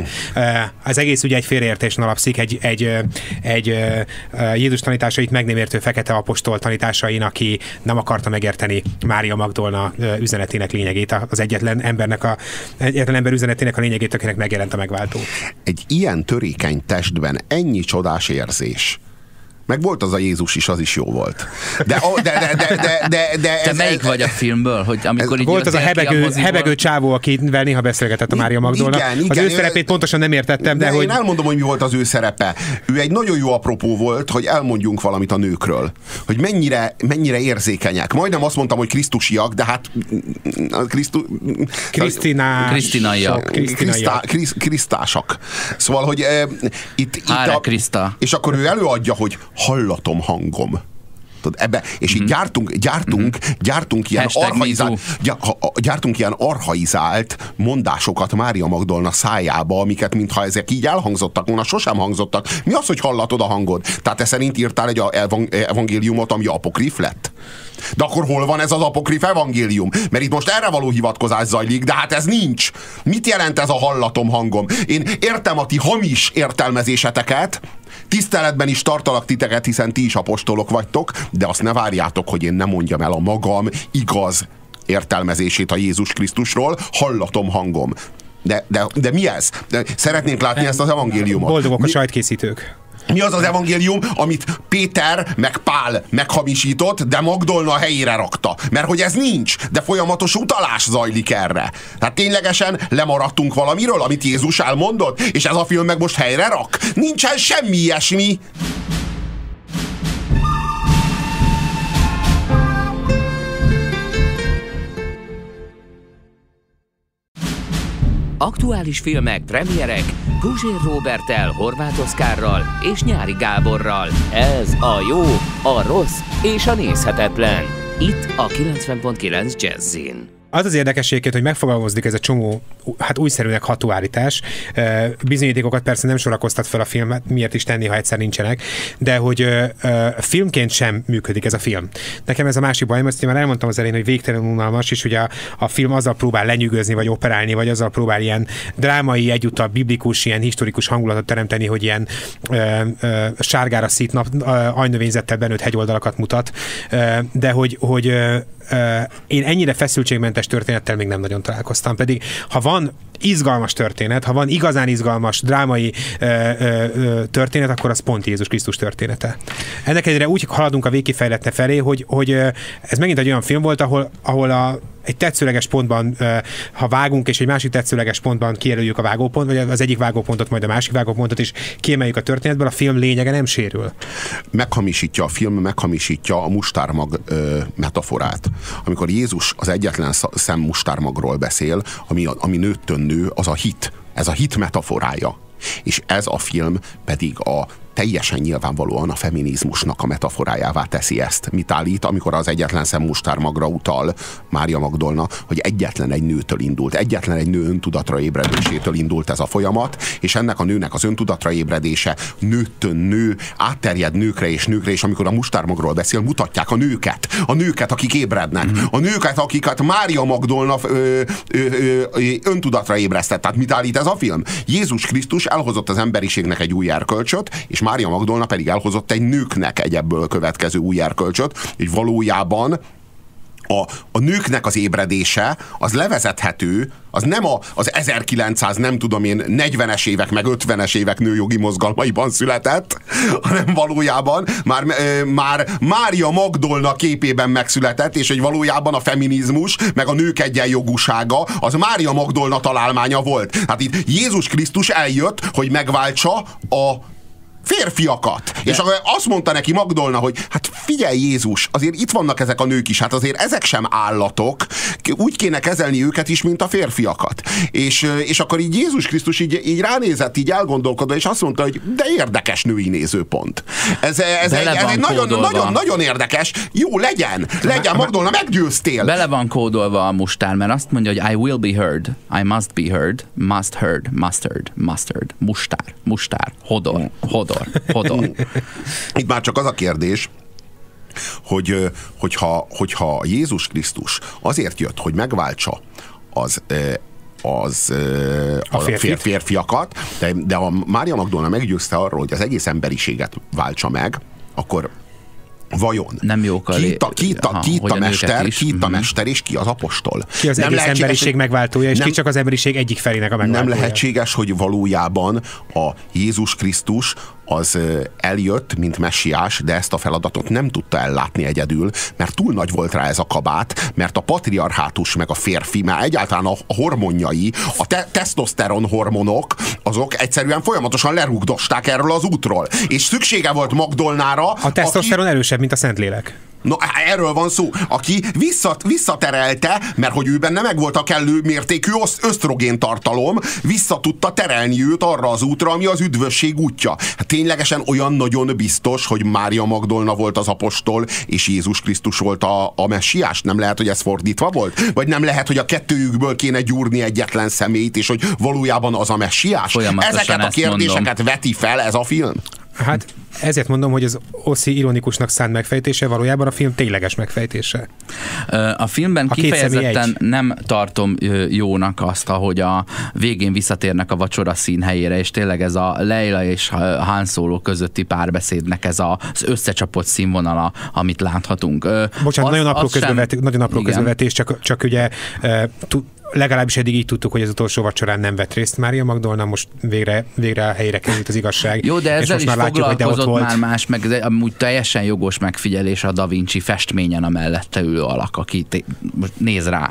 Az egész ugye egy félreértésen alapszik, egy, egy, egy Jézus tanításait meg nem értő fekete apostol tanításain, aki nem akarta megérteni Mária Magdolna üzenetének lényegét, az egyetlen embernek a egyetlen ember üzenetének a lényegét, akinek megjelent a megváltó. Egy ilyen törékeny testben ennyi csodás érzés. Meg volt az a Jézus is, az is jó volt. De, de, de, de, de, de, de Te ez, melyik ez, vagy a filmből? Hogy amikor így volt az a hebegő, a hebegő csávó, akivel néha beszélgetett a Mária Magdolna. Igen, igen, az ő szerepét pontosan nem értettem, de, de hogy... Én elmondom, hogy mi volt az ő szerepe. Ő egy nagyon jó apropó volt, hogy elmondjunk valamit a nőkről. Hogy mennyire, mennyire érzékenyek. Majdnem azt mondtam, hogy krisztusiak, de hát... Krisztu... Krisztinás... Krisztinaiak. Krisztinaiak. Krisztásak. Szóval, hogy e, itt... itt Háre a, Kriszta. És akkor ő előadja, hogy hallatom hangom. Ebbe, és így mm-hmm. gyártunk, gyártunk, mm-hmm. gyártunk, ilyen arhaizált, gyártunk ilyen arhaizált mondásokat Mária Magdolna szájába, amiket mintha ezek így elhangzottak volna, sosem hangzottak. Mi az, hogy hallatod a hangod? Tehát te szerint írtál egy evangéliumot, ami apokrif lett? De akkor hol van ez az apokrif evangélium? Mert itt most erre való hivatkozás zajlik, de hát ez nincs. Mit jelent ez a hallatom hangom? Én értem a ti hamis értelmezéseteket, tiszteletben is tartalak titeket, hiszen ti is apostolok vagytok, de azt ne várjátok, hogy én ne mondjam el a magam igaz értelmezését a Jézus Krisztusról, hallatom hangom. De, de, de mi ez? De szeretnénk látni ezt az evangéliumot. Boldogok mi, a sajtkészítők. Mi az az evangélium, amit Péter meg Pál meghamisított, de Magdolna a helyére rakta? Mert hogy ez nincs, de folyamatos utalás zajlik erre. Tehát ténylegesen lemaradtunk valamiről, amit Jézus elmondott, és ez a film meg most helyre rak? Nincsen semmi ilyesmi. Aktuális filmek, premierek, Guzsér Róberttel, Horváth Oszkárral és Nyári Gáborral. Ez a jó, a rossz és a nézhetetlen. Itt a kilencven pont kilenc Jazzin. Az az érdekességként, hogy megfogalmazódik ez a csomó, hát újszerűnek ható állítás. Bizonyítékokat persze nem sorakoztat fel a filmet, miért is tenni, ha egyszer nincsenek, de hogy filmként sem működik ez a film. Nekem ez a másik bajom, azt én már elmondtam az elején, hogy végtelenül unalmas, és ugye a, a film azzal próbál lenyűgözni, vagy operálni, vagy azzal próbál ilyen drámai, egyúttal biblikus, ilyen historikus hangulatot teremteni, hogy ilyen ö, ö, sárgára szít nap, ö, ajnövényzettel benőtt hegyoldalakat mutat, ö, de hogy, hogy ö, ö, én ennyire feszültségmentes történettel még nem nagyon találkoztam. Pedig ha van izgalmas történet, ha van igazán izgalmas drámai ö, ö, ö, történet, akkor az pont Jézus Krisztus története. Ennek egyre úgy haladunk a végkifejlete felé, hogy, hogy ez megint egy olyan film volt, ahol, ahol a egy tetszőleges pontban, ha vágunk, és egy másik tetszőleges pontban kijelöljük a vágópont, vagy az egyik vágópontot, majd a másik vágópontot, és kiemeljük a történetből, a film lényege nem sérül. Meghamisítja a film, meghamisítja a mustármag ö, metaforát. Amikor Jézus az egyetlen szem mustármagról beszél, ami, ami nőttön nő, az a hit. Ez a hit metaforája. És ez a film pedig a teljesen nyilvánvalóan a feminizmusnak a metaforájává teszi ezt. Mit állít, amikor az egyetlen szem mustármagra utal Mária Magdolna, hogy egyetlen egy nőtől indult, egyetlen egy nő öntudatra ébredésétől indult ez a folyamat, és ennek a nőnek az öntudatra ébredése nőttön nő, átterjed nőkre és nőkre, és amikor a mustármagról beszél, mutatják a nőket, a nőket, akik ébrednek, mm. a nőket, akiket Mária Magdolna ö, ö, ö, ö, öntudatra ébresztett. Tehát mit állít ez a film? Jézus Krisztus elhozott az emberiségnek egy új erkölcsöt, és Mária Magdolna pedig elhozott egy nőknek egy ebből következő új erkölcsöt, hogy valójában a, a nőknek az ébredése az levezethető, az nem a, az ezerkilencszáz, nem tudom én, negyvenes évek meg ötvenes évek nőjogi mozgalmaiban született, hanem valójában már, e, már Mária Magdolna képében megszületett, és hogy valójában a feminizmus, meg a nők egyenjogúsága az Mária Magdolna találmánya volt. Hát itt Jézus Krisztus eljött, hogy megváltsa a férfiakat. De. És azt mondta neki Magdolna, hogy hát figyelj Jézus, azért itt vannak ezek a nők is, hát azért ezek sem állatok, úgy kéne kezelni őket is, mint a férfiakat. És, és akkor így Jézus Krisztus így, így ránézett, így elgondolkodva, és azt mondta, hogy de érdekes női nézőpont. Ez, ez, egy, ez egy nagyon, nagyon, nagyon érdekes. Jó, legyen, legyen, Magdolna, meggyőztél. Bele van kódolva a mustár, mert azt mondja, hogy I will be heard, I must be heard, must heard, mustard, mustard, mustár, mustár, hodor, hodor. Hodor. Itt már csak az a kérdés, hogy, hogyha, hogyha Jézus Krisztus azért jött, hogy megváltsa az, az a, a férfi. férfiakat, de, de a Mária Magdolna meggyőzte arról, hogy az egész emberiséget váltsa meg, akkor vajon nem jók ki itt a, ki itt a, ki itt a mester, ki itt a mester, és ki az apostol? Ki az nem egész emberiség hogy... megváltója, és nem, ki csak az emberiség egyik felének a megváltója. Nem lehetséges, hogy valójában a Jézus Krisztus az eljött, mint messiás, de ezt a feladatot nem tudta ellátni egyedül, mert túl nagy volt rá ez a kabát, mert a patriarhátus meg a férfi, már egyáltalán a hormonjai, a te- tesztoszteron hormonok, azok egyszerűen folyamatosan lerúgdosták erről az útról. És szüksége volt Magdolnára. A tesztoszteron aki... erősebb, mint a Szentlélek. No, erről van szó. Aki visszat, visszaterelte, mert hogy ő benne megvolt a kellő mértékű ösztrogén tartalom, vissza tudta terelni őt arra az útra, ami az üdvösség útja. Hát ténylegesen olyan nagyon biztos, hogy Mária Magdolna volt az apostol, és Jézus Krisztus volt a, a messiás? Nem lehet, hogy ez fordítva volt? Vagy nem lehet, hogy a kettőjükből kéne gyúrni egyetlen személyt, és hogy valójában az a messiás? Ezeket a kérdéseket mondom. Veti fel ez a film? Hát ezért mondom, hogy az Oszi ironikusnak szánt megfejtése valójában a film tényleges megfejtése. A filmben a kifejezetten nem tartom jónak azt, ahogy a végén visszatérnek a vacsora színhelyére, és tényleg ez a Leila és Han Solo közötti párbeszédnek ez az összecsapott színvonala, amit láthatunk. Bocsánat, az, nagyon apró, közbevet, sem... nagyon apró közbevetés, csak, csak ugye legalábbis eddig így tudtuk, hogy az utolsó vacsorán nem vett részt Mária Magdolna, most végre, végre a helyére került az igazság. Jó, de ezzel is már foglalkozott látjuk, már más, meg amúgy teljesen jogos megfigyelés a Da Vinci festményen a mellette ülő alak, aki té- most néz rá.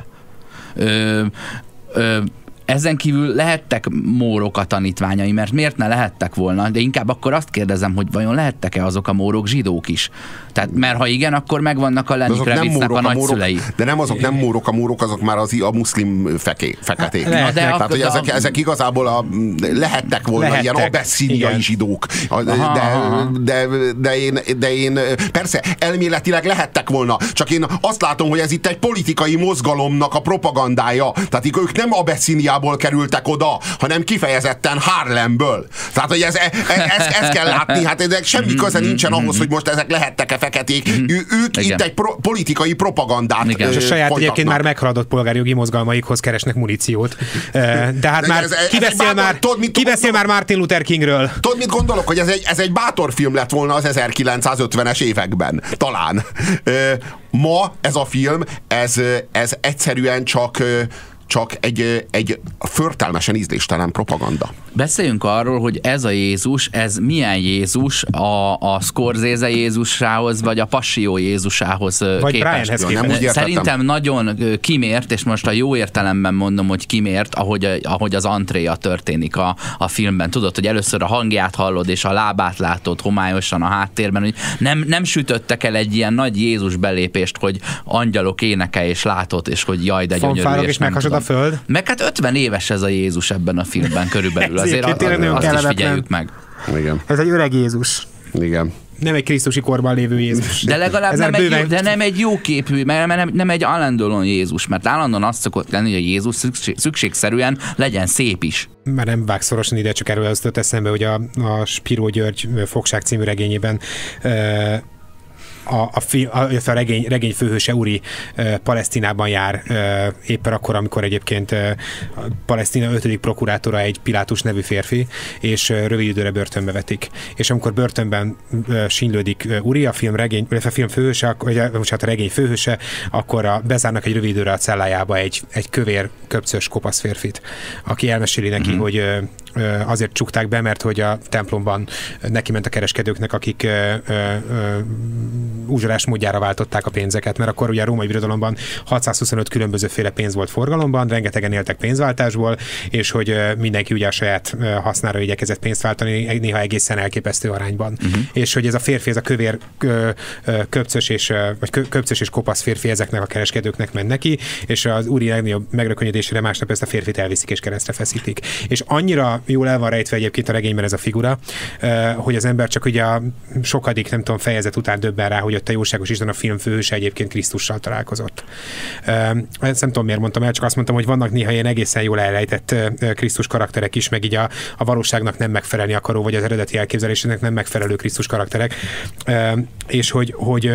Ö, ö, Ezen kívül lehettek mórok a tanítványai, mert miért ne lehettek volna, de inkább akkor azt kérdezem, hogy vajon lehettek-e azok a mórok zsidók is? Tehát, mert ha igen, akkor megvannak a Lenny Kravitznek a nagyszülei. De nem azok nem mórok, a mórok azok már az, a muszlim feké, feketék. Lehetnek, de Tehát, hogy ezek, ezek igazából a, lehettek volna lehettek, ilyen abesszíniai zsidók. De, de, de, de, én, de én, persze, elméletileg lehettek volna, csak én azt látom, hogy ez itt egy politikai mozgalomnak a propagandája. Tehát ők nem Abesszíniából kerültek oda, hanem kifejezetten Harlemből. Tehát, hogy ez, ez, ez, ez kell látni, hát ezek semmi köze nincsen ahhoz, hogy most ezek lehettek-e feketék. Mm. Ő, ők igen. Itt egy pro, politikai propagandát igen. És a saját egyébként már meghaladott polgárjogi mozgalmaikhoz keresnek muníciót. De hát már ez, ki beszél, bátor, már, tudod, ki beszél már Martin Luther Kingről? Tudod, mit gondolok, hogy ez egy, ez egy bátor film lett volna az ezerkilencszázötvenes években. Talán. Ma ez a film, ez, ez egyszerűen csak csak egy, egy förtelmesen ízléstelen propaganda. Beszéljünk arról, hogy ez a Jézus, ez milyen Jézus a, a Scorsese Jézusához, vagy a Passió Jézusához vagy képest. Nem úgy Szerintem nagyon kimért, és most a jó értelemben mondom, hogy kimért, ahogy, ahogy az antréja történik a, a filmben. Tudod, hogy először a hangját hallod, és a lábát látod homályosan a háttérben, hogy nem, nem sütöttek el egy ilyen nagy Jézus belépést, hogy angyalok éneke, és látod, és hogy jaj, de gyönyörű. Fanfárok, és meghasad a föld. Meg hát ötven éves ez a Jézus ebben a filmben körülbelül. Azért a, a, azt is figyeljük meg. Igen. Ez egy öreg Jézus. Igen. Nem egy krisztusi korban lévő Jézus. De legalább nem egy, jó, de nem egy jó képű, mert nem, nem egy Alain Delon Jézus, mert állandóan azt szokott lenni, hogy a Jézus szükség, szükségszerűen legyen szép is. Már nem vág szorosan ide, csak erről az jutott eszembe, hogy a, a Spiró György Fogság című regényében uh, A, a, fi, a, a regény, regény főhőse Uri e, Palesztinában jár e, éppen akkor, amikor egyébként e, Palesztina ötödik prokurátora egy Pilátus nevű férfi, és e, rövid időre börtönbe vetik. És amikor börtönben e, sínylődik e, Uri, a film, regény, a film főhőse, vagy a, a regény főhőse, akkor a, bezárnak egy rövid időre a cellájába egy, egy kövér, köpcös, kopasz férfit, aki elmeséli neki, mm-hmm. hogy e, azért csukták be, mert hogy a templomban neki ment a kereskedőknek, akik e, e, úzsolás módjára váltották a pénzeket, mert akkor ugye a római birodalomban hatszázhuszonöt különbözőféle pénz volt forgalomban, rengetegen éltek pénzváltásból, és hogy mindenki ugye a saját hasznára igyekezett pénzt váltani, néha egészen elképesztő arányban. Uh-huh. És hogy ez a férfi, ez a kövér, köpcös és, vagy köpcös és kopasz férfi ezeknek a kereskedőknek ment neki, és az úri legnagyobb megrökönyödésére másnap ezt a férfit elviszik és keresztre feszítik. És annyira jól el van rejtve egyébként a regényben ez a figura, hogy az ember csak ugye a sokadik, nem tudom, fejezet után döbben rá, hogy ott a jóságos Isten, a film főhőse egyébként Krisztussal találkozott. Ezt nem tudom, miért mondtam el, csak azt mondtam, hogy vannak néha ilyen egészen jól elrejtett Krisztus karakterek is, meg így a, a valóságnak nem megfelelni akaró, vagy az eredeti elképzelésének nem megfelelő Krisztus karakterek. És hogy, hogy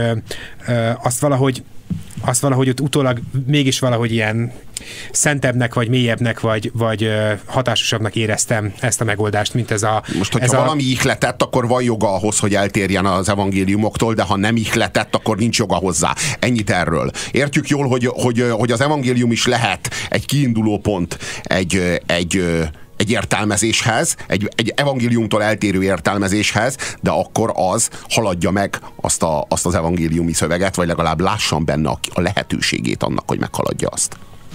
azt valahogy azt valahogy ott utólag mégis valahogy ilyen szentebbnek, vagy mélyebbnek, vagy, vagy hatásosabbnak éreztem ezt a megoldást, mint ez a... Most, hogyha ez valami a... ihletett, akkor van joga ahhoz, hogy eltérjen az evangéliumoktól, de ha nem ihletett, akkor nincs joga hozzá. Ennyit erről. Értjük jól, hogy, hogy, hogy az evangélium is lehet egy kiinduló pont, egy, egy egy értelmezéshez, egy, egy evangéliumtól eltérő értelmezéshez, de akkor az haladja meg azt, a, azt az evangéliumi szöveget, vagy legalább lássam benne a, a lehetőségét annak, hogy meghaladja azt.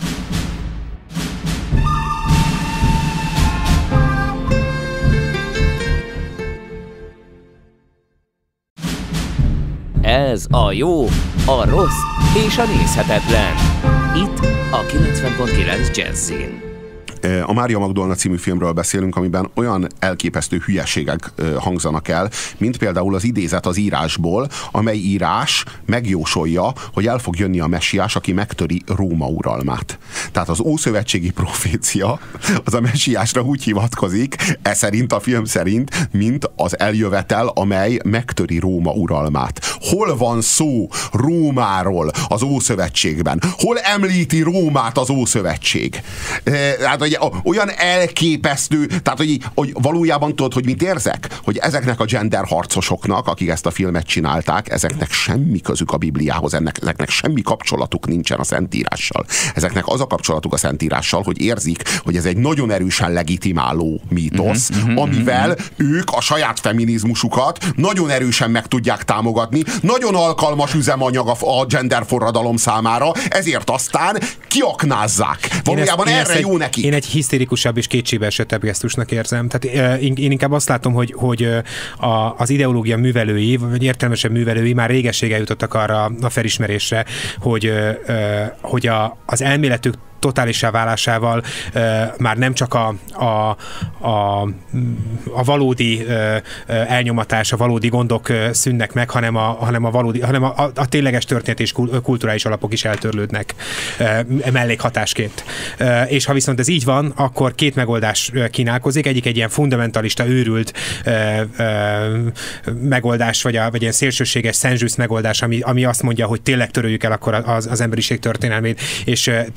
Ez a jó, a rossz és a nézhetetlen. Itt a kilencven pont kilenc Jazzin. A Mária Magdolna című filmről beszélünk, amiben olyan elképesztő hülyeségek hangzanak el, mint például az idézet az írásból, amely írás megjósolja, hogy el fog jönni a messiás, aki megtöri Róma uralmát. Tehát az ószövetségi profécia az a messiásra úgy hivatkozik, e szerint, a film szerint, mint az eljövetel, amely megtöri Róma uralmát. Hol van szó Rómáról az Ószövetségben? Hol említi Rómát az Ószövetség? Hát, hogy olyan elképesztő, tehát hogy, hogy valójában tudod, hogy mit érzek? Hogy ezeknek a gender harcosoknak, akik ezt a filmet csinálták, ezeknek semmi közük a Bibliához, ennek, ezeknek semmi kapcsolatuk nincsen a Szentírással. Ezeknek az a kapcsolatuk a Szentírással, hogy érzik, hogy ez egy nagyon erősen legitimáló mítosz, mm-hmm, amivel mm-hmm. ők a saját feminizmusukat nagyon erősen meg tudják támogatni, nagyon alkalmas üzemanyag a, a gender forradalom számára, ezért aztán kiaknázzák. Valójában én ezt, erre én jó egy, neki. Én egy hisztérikusabb és kétségbeesettebb gesztusnak érzem. Tehát én, én inkább azt látom, hogy, hogy a, az ideológia művelői, vagy értelmesebb művelői már régességgel jutottak arra a felismerésre, hogy, hogy a, az elméletük totálissá válásával uh, már nem csak a, a, a, a valódi uh, elnyomatás, a valódi gondok uh, szűnnek meg, hanem a, hanem a, valódi, hanem a, a, a tényleges történet és kulturális alapok is eltörlődnek uh, mellékhatásként. Uh, és ha viszont ez így van, akkor két megoldás kínálkozik. Egyik egy ilyen fundamentalista, őrült uh, uh, megoldás, vagy, a, vagy ilyen szélsőséges, szentzsűsz megoldás, ami, ami azt mondja, hogy tényleg töröljük el akkor az, az emberiség történelmét, és uh, tekintsük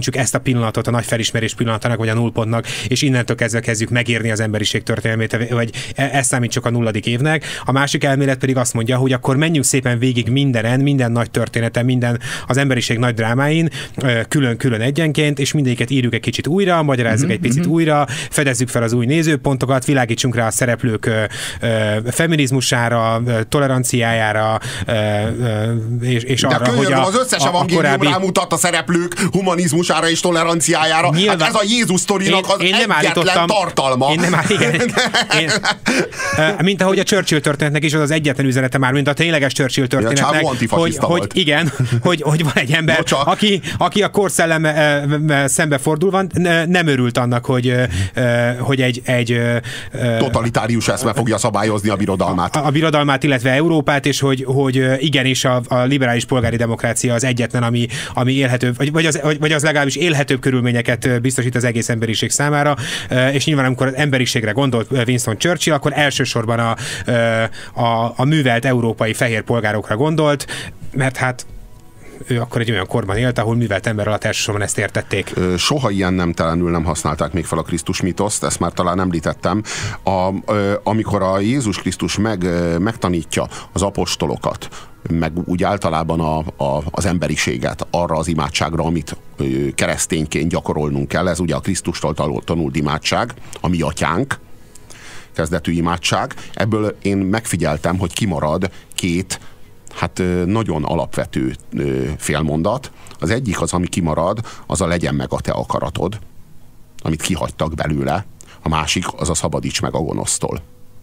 tekintsük ezt a pillanatot a nagy felismerés pillanatának, vagy a nullpontnak, és innentől kezdve kezdjük megírni az emberiség történelmét, vagy ezt számítsuk a nulladik évnek. A másik elmélet pedig azt mondja, hogy akkor menjünk szépen végig mindenen, minden nagy történeten, minden az emberiség nagy drámáin, külön-külön egyenként, és mindegyiket írjuk egy kicsit újra, magyarázzuk uh-huh, egy picit uh-huh. újra, fedezzük fel az új nézőpontokat, világítsunk rá a szereplők ö, ö, feminizmusára, ö, toleranciájára, ö, ö, és, és arra, de hogy a, az összes a, evangélium a korábbi... rámutat a szereplők humanizmusára és toleranciájára. Nyilván... Hát ez a Jézus sztorinak az én, én egyetlen tartalma. Én nem áll, igen, én, mint ahogy a Churchill történetnek is az az egyetlen üzenete már, mint a tényleges Churchill történetnek, hogy, hogy igen, hogy, hogy van egy ember, aki, aki a korszellemmel szembefor van, nem örült annak, hogy, hogy egy, egy totalitárius eszme fogja szabályozni a birodalmát. A, a birodalmát, illetve Európát, és hogy, hogy igenis a, a liberális polgári demokrácia az egyetlen, ami, ami élhető, vagy, vagy, az, vagy az legalábbis élhetőbb körülményeket biztosít az egész emberiség számára, és nyilván amikor az emberiségre gondolt Winston Churchill, akkor elsősorban a, a, a művelt európai fehér polgárokra gondolt, mert hát ő akkor egy olyan korban élt, ahol művelt ember alatt elsősorban ezt értették. Soha ilyen nemtelenül nem használták még fel a Krisztus mitoszt, ezt már talán említettem. A, amikor a Jézus Krisztus meg, megtanítja az apostolokat, meg úgy általában a, a, az emberiséget arra az imádságra, amit keresztényként gyakorolnunk kell, ez ugye a Krisztustól tanult imádság, a mi atyánk, kezdetű imádság. Ebből én megfigyeltem, hogy kimarad két hát nagyon alapvető félmondat. Az egyik az, ami kimarad, az a legyen meg a te akaratod, amit kihagytak belőle. A másik az a szabadíts meg a gonosztól.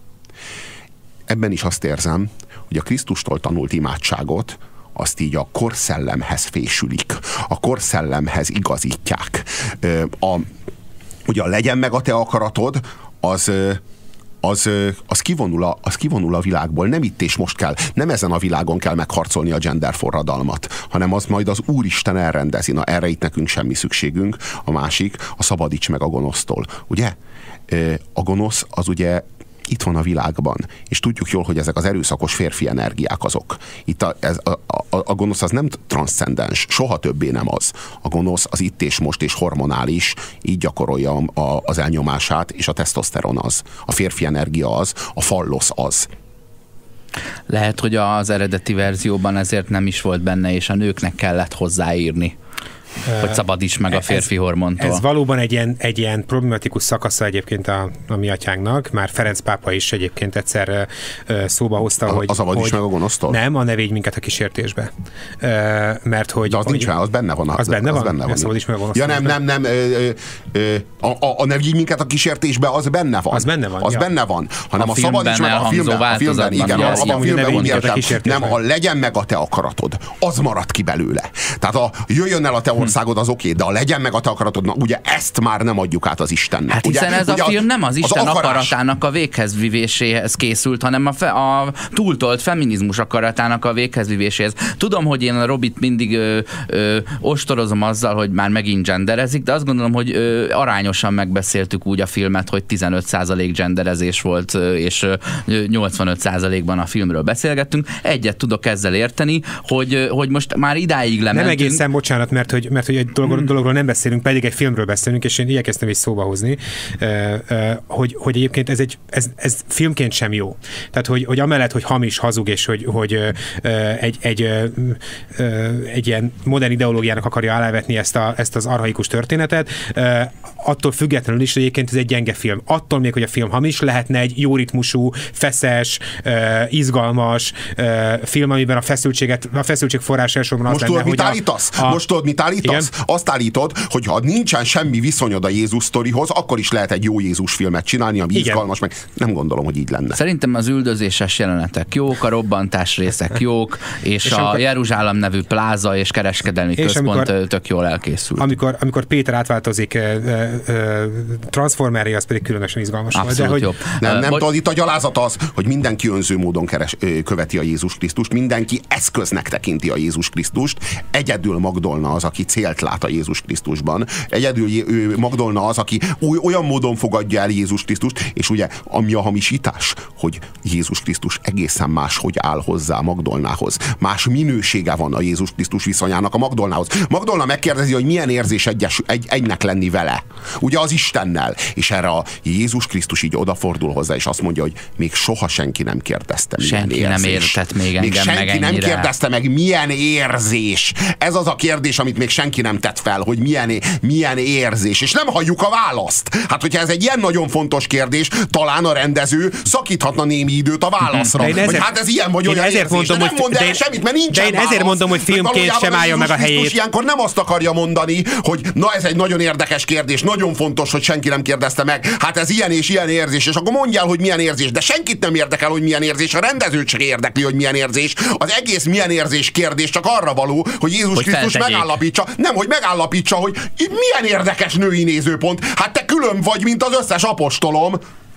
Ebben is azt érzem, hogy a Krisztustól tanult imádságot azt így a korszellemhez fésülik, a korszellemhez igazítják. A, ugye a legyen meg a te akaratod, az Az, az, kivonul a, az kivonul a világból, nem itt és most kell, nem ezen a világon kell megharcolni a gender forradalmat, hanem az majd az Úristen elrendezi. Na, erre itt nekünk semmi szükségünk. A másik, a szabadíts meg a gonosztól. Ugye? A gonosz az ugye itt van a világban, és tudjuk jól, hogy ezek az erőszakos férfi energiák azok. Itt a, ez, a, a, a gonosz az nem transzcendens, soha többé nem az. A gonosz az itt és most és hormonális, így gyakorolja a, az elnyomását, és a tesztoszteron az. A férfi energia az, a fallosz az. Lehet, hogy az eredeti verzióban ezért nem is volt benne, és a nőknek kellett hozzáírni, hogy szabadíts meg a férfi ez, hormontól. Ez valóban egy ilyen, egy ilyen problematikus szakasza egyébként a, a mi atyánknak. Már Ferenc pápa is egyébként egyszer uh, szóba hozta, a, hogy... A szabadíts hogy meg a gonosztól? Nem, a ne védj minket a kísértésbe. Uh, mert hogy... De az hogy, nincs már, az benne van. Az, az benne az van? Benne van. Szabadíts meg a gonosztól. Ja nem, nem, nem. Ö, ö, a, a, a ne védj minket a kísértésbe, az benne van. Az benne van, Az ja. benne van. Hanem a, a szabadíts meg a filmben. A filmben, igen, a, a filmben úgy értem. Nem, a legyen meg a te akaratod. Az marad ki belőle. Tehát a jöjjön el a te országod, az oké, de a legyen meg a te akaratod, na, ugye ezt már nem adjuk át az Istennek. Hát hiszen ugye, ez ugye a film nem az Isten az akaratának a véghezvivéséhez készült, hanem a, fe, a túltolt feminizmus akaratának a véghezvivéséhez. Tudom, hogy én a Robit mindig ö, ö, ostorozom azzal, hogy már megint genderezik, de azt gondolom, hogy ö, arányosan megbeszéltük úgy a filmet, hogy tizenöt százalék genderezés volt, ö, és ö, nyolcvanöt százalékban a filmről beszélgettünk. Egyet tudok ezzel érteni, hogy, ö, hogy most már idáig lementünk. Nem egészen, bocsánat, mert hogy, mert hogy egy dologról, dologról nem beszélünk, pedig egy filmről beszélünk, és én igyekeztem is szóba hozni, hogy, hogy egyébként ez, egy, ez, ez filmként sem jó. Tehát, hogy, hogy amellett, hogy hamis, hazug, és hogy, hogy egy, egy, egy ilyen modern ideológiának akarja alávetni ezt, a, ezt az archaikus történetet, attól függetlenül is, hogy egyébként ez egy gyenge film. Attól még, hogy a film hamis, lehetne egy jó ritmusú, feszes, izgalmas film, amiben a feszültséget, a feszültség forrás elsősorban az lenne, hogy mit állítasz? A... Most tudod, mit állítasz? Igen? Azt állítod, hogy ha nincsen semmi viszonyod a Jézus sztorihoz, akkor is lehet egy jó Jézus filmet csinálni, ami igen. izgalmas, meg nem gondolom, hogy így lenne. Szerintem az üldözéses jelenetek jók, a robbantás részek jók, és, és a amikor... Jeruzsálem nevű pláza és kereskedelmi és központ amikor, tök jól elkészült. Amikor, amikor Péter átváltozik e, e, e, Transformeré, az pedig különösen izgalmas. Abszolút de, hogy... jobb. Nem, nem tudod, itt a gyalázat az, hogy mindenki önző módon keres, követi a Jézus Krisztust, mindenki eszköznek tekinti a Jézus Krisztust, egyedül Magdolna az, aki célt lát a Jézus Krisztusban. Egyedül Magdolna az, aki olyan módon fogadja el Jézus Krisztust, és ugye ami a hamisítás, hogy Jézus Krisztus egészen máshogy áll hozzá Magdolnához. Más minősége van a Jézus Krisztus viszonyának a Magdolnához. Magdolna megkérdezi, hogy milyen érzés egyes, egy, egynek lenni vele. Ugye az Istennel. És erre a Jézus Krisztus így odafordul hozzá, és azt mondja, hogy még soha senki nem kérdezte, milyen senki érzés. nem értett még engem még senki meg nem ennyire. kérdezte meg, milyen érzés. Ez az a kérdés, amit még senki nem tett fel, hogy milyen, milyen érzés. És nem halljuk a választ. Hát, hogyha ez egy ilyen nagyon fontos kérdés, talán a rendező szakíthatna némi időt a válaszra. Hogy ezért, hát ez ilyen vagy olyan ezért érzés. mondom, de nem mond el semmit, mert nincsen De én ezért válasz. mondom, hogy filmként sem állja meg a helyét. Ilyenkor nem azt akarja mondani, hogy na ez egy nagyon érdekes kérdés, nagyon fontos, hogy senki nem kérdezte meg. Hát ez ilyen és ilyen érzés, és akkor mondjál, hogy milyen érzés, de senkit nem érdekel, hogy milyen érzés, a rendezőt sem érdekli, hogy milyen érzés. Az egész milyen érzés kérdés csak arra való, hogy Jézus hogy Krisztus feltegyék. megállapítsa, nem, hogy megállapítsa, hogy milyen érdekes női nézőpont. Hát te külön vagy, mint az összes apostolom.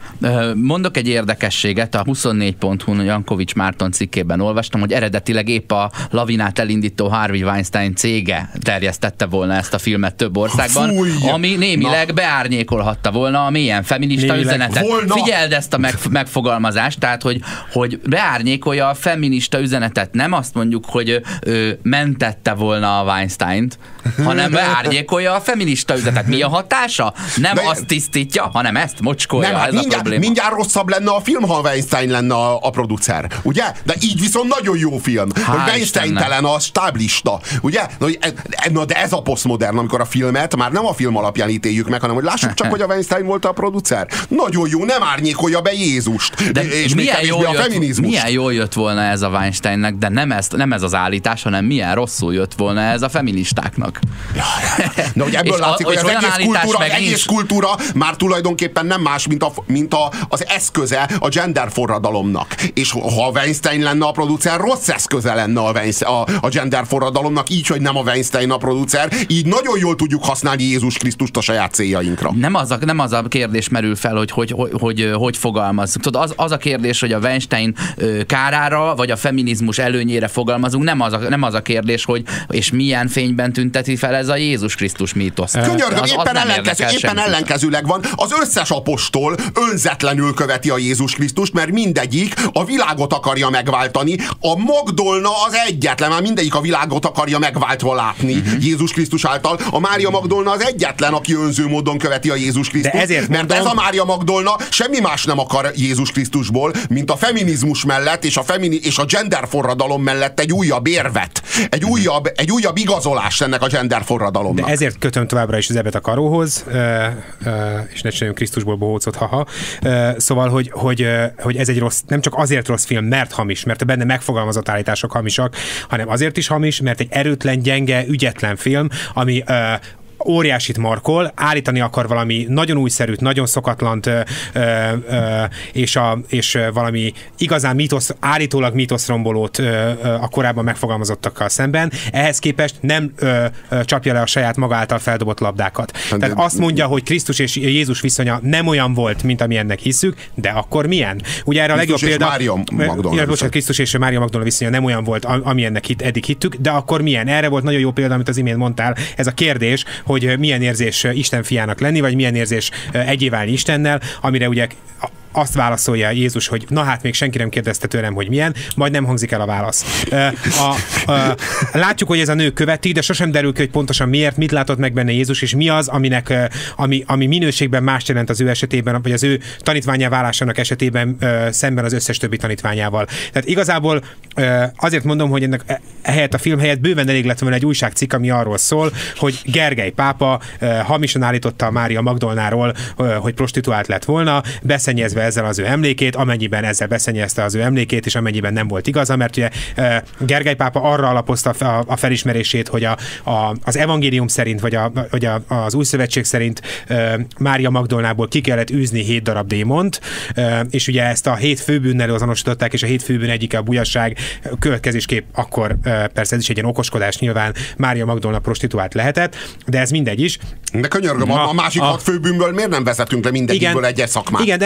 Mondok egy érdekességet, a huszonnégy pont hu-n Jankovics Márton cikkében olvastam, hogy eredetileg épp a lavinát elindító Harvey Weinstein cége terjesztette volna ezt a filmet több országban, Fúj, ami némileg na. beárnyékolhatta volna a mélyen feminista némileg üzenetet. Volna. Figyeld ezt a meg, megfogalmazást, tehát hogy, hogy beárnyékolja a feminista üzenetet. Nem azt mondjuk, hogy ő mentette volna a Weinsteint, hanem beárnyékolja a feminista üzenetet. Mi a hatása? Nem De azt tisztítja, hanem ezt mocskolja. Nem, hát ez mindjárt, mindjárt rosszabb lenne a film, ha Weinstein lenne a, a producer, ugye? De így viszont nagyon jó film. Weinstein-telen a stáblista, ugye? Na, de ez a posztmodern, amikor a filmet már nem a film alapján ítéljük meg, hanem hogy lássuk csak, hogy a Weinstein volt a producer. Nagyon jó, nem árnyékolja be Jézust. De és milyen jól, a feminizmust. milyen jól jött volna ez a Weinsteinnek, de nem ez, nem ez az állítás, hanem milyen rosszul jött volna ez a feministáknak. Ja, de hogy ebből látszik, a, hogy az egész, kultúra, az egész kultúra már tulajdonképpen nem más, mint, a, mint a, az eszköze a gender forradalomnak. És ha Weinstein lenne a producer, rossz eszköze lenne a, a, a gender forradalomnak, így, hogy nem a Weinstein a producer, így nagyon jól tudjuk használni Jézus Krisztust a saját céljainkra. Nem az a, nem az a kérdés merül fel, hogy hogy, hogy, hogy, hogy fogalmazzuk. Tudod, az, az a kérdés, hogy a Weinstein kárára, vagy a feminizmus előnyére fogalmazunk, nem az a, nem az a kérdés, hogy és milyen fényben tünteti fel ez a Jézus Krisztus mítoszt. Könyörgöm, az, éppen, az ellenkező, éppen ellenkezőleg van. Az összes apostol önzetlenül követi a Jézus Krisztust, mert mindegyik a világot akarja megváltani. A Magdolna az egyetlen, már mindegyik a világot akarja megváltva látni uh-huh. Jézus Krisztus által. A Mária Magdolna az egyetlen, aki önző módon követi a Jézus Krisztust. Mert mondom, ez a Mária Magdolna semmi más nem akar Jézus Krisztusból, mint a feminizmus mellett és a, femini- és a gender forradalom mellett egy újabb érvet. Egy újabb, egy újabb igazolás ennek a gender forradalomnak. De ezért kötöm továbbra is az ebet a karóhoz, és ne csináljunk Krisztusból bohócot, haha. Szóval, hogy, hogy, hogy ez egy rossz, nem csak azért rossz film, mert hamis, mert a benne megfogalmazott állítások hamisak, hanem azért is hamis, mert egy erőtlen, gyenge, ügyetlen film, ami óriásit markol, állítani akar valami nagyon újszerűt, nagyon szokatlant, ö, ö, ö, és, a, és valami igazán mítosz, állítólag mítoszrombolót ö, ö, a korábban megfogalmazottakkal szemben. Ehhez képest nem ö, ö, csapja le a saját maga által feldobott labdákat. De, Tehát azt mondja, hogy Krisztus és Jézus viszonya nem olyan volt, mint amilyennek hiszük, de akkor milyen? Ugye erre a legjobb példa... Mária Magdolna. Bocsánat, Krisztus és Mária Magdolna viszonya nem olyan volt, amilyennek hit, eddig hittük, de akkor milyen? Erre volt nagyon jó példa, amit az imént mondtál, ez a kérdés, hogy milyen érzés Isten fiának lenni, vagy milyen érzés egyé válni Istennel, amire ugye azt válaszolja Jézus, hogy na hát még senki nem kérdezte tőlem, hogy milyen, majd nem hangzik el a válasz. A, a, látjuk, hogy ez a nő követi, de sosem derül ki, hogy pontosan miért, mit látott meg benne Jézus, és mi az, aminek, ami, ami minőségben mást jelent az ő esetében, vagy az ő tanítvánnyá válásának esetében szemben az összes többi tanítványával. Tehát igazából azért mondom, hogy ennek ehelyett a film helyett bőven elég lett volna egy újságcikk, ami arról szól, hogy Gergely pápa hamisan állította a Mária Magdolnáról, hogy prostituált lett volna, beszennyezve ezzel az ő emlékét, amennyiben ezzel beszennyezte az ő emlékét, és amennyiben nem volt igaza, mert ugye Gergely pápa arra alapozta a felismerését, hogy a, a, az evangélium szerint, vagy, a, vagy a, az új szövetség szerint Mária Magdolnából ki kellett űzni hét darab démont, és ugye ezt a hét főbűnnel azonosították, és a hét főbűn egyike a bujasság, következésképp akkor persze ez is egy ilyen okoskodás, nyilván Mária Magdolna prostituált lehetett, de ez mindegy is. De könyörgöm, a, a másik a, hat főbűnből miért nem vezetünk le mindegyikből egyes szakmát? Igen, de ezért mondom,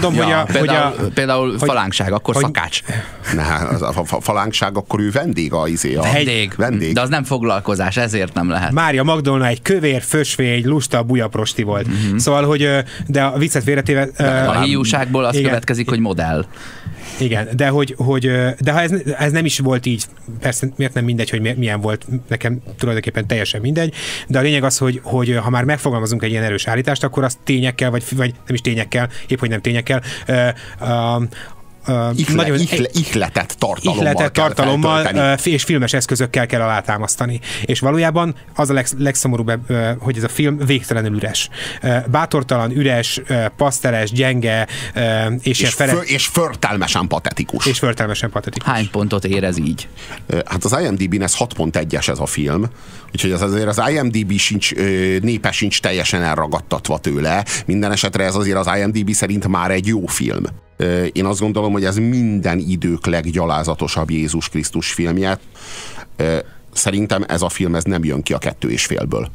mondom, ja, hogy a... Például, hogy a, például hogy, falánkság, akkor hogy, szakács. Ne, az a falánkság, akkor ő vendég a izé. A Vendég. vendég. De az nem foglalkozás, ezért nem lehet. Mária Magdolna egy kövér, fösvény, lusta, bujaprosti volt. Mm-hmm. Szóval, hogy de a viccet félretéve... A hiúságból az igen, következik, hogy modell. Igen, de hogy, hogy de ha ez, ez nem is volt így, persze miért nem mindegy, hogy milyen volt, nekem tulajdonképpen teljesen mindegy, de a lényeg az, hogy, hogy ha már megfogalmazunk egy ilyen erős állítást, akkor azt tényekkel, vagy, vagy nem is tényekkel, épp hogy nem tényekkel, uh, uh, Uh, Ihle, nagyon ihle, ihletett tartalommal, ihletett tartalommal uh, és filmes eszközökkel kell alátámasztani. És valójában az a leg, legszomorúbb, uh, hogy ez a film végtelenül üres. Uh, bátortalan, üres, uh, paszteles, gyenge, uh, és, és, fele... fő, és förtelmesen patetikus. És förtelmesen patetikus. Hány pontot érez így? Uh, hát az IMDb-n ez hat pont egyes ez a film, úgyhogy az azért az IMDb sincs, uh, népe sincs teljesen elragadtatva tőle. Minden esetre ez azért az IMDb szerint már egy jó film. Én azt gondolom, hogy ez minden idők leggyalázatosabb Jézus Krisztus filmje. Szerintem ez a film ez nem jön ki a kettő és félből.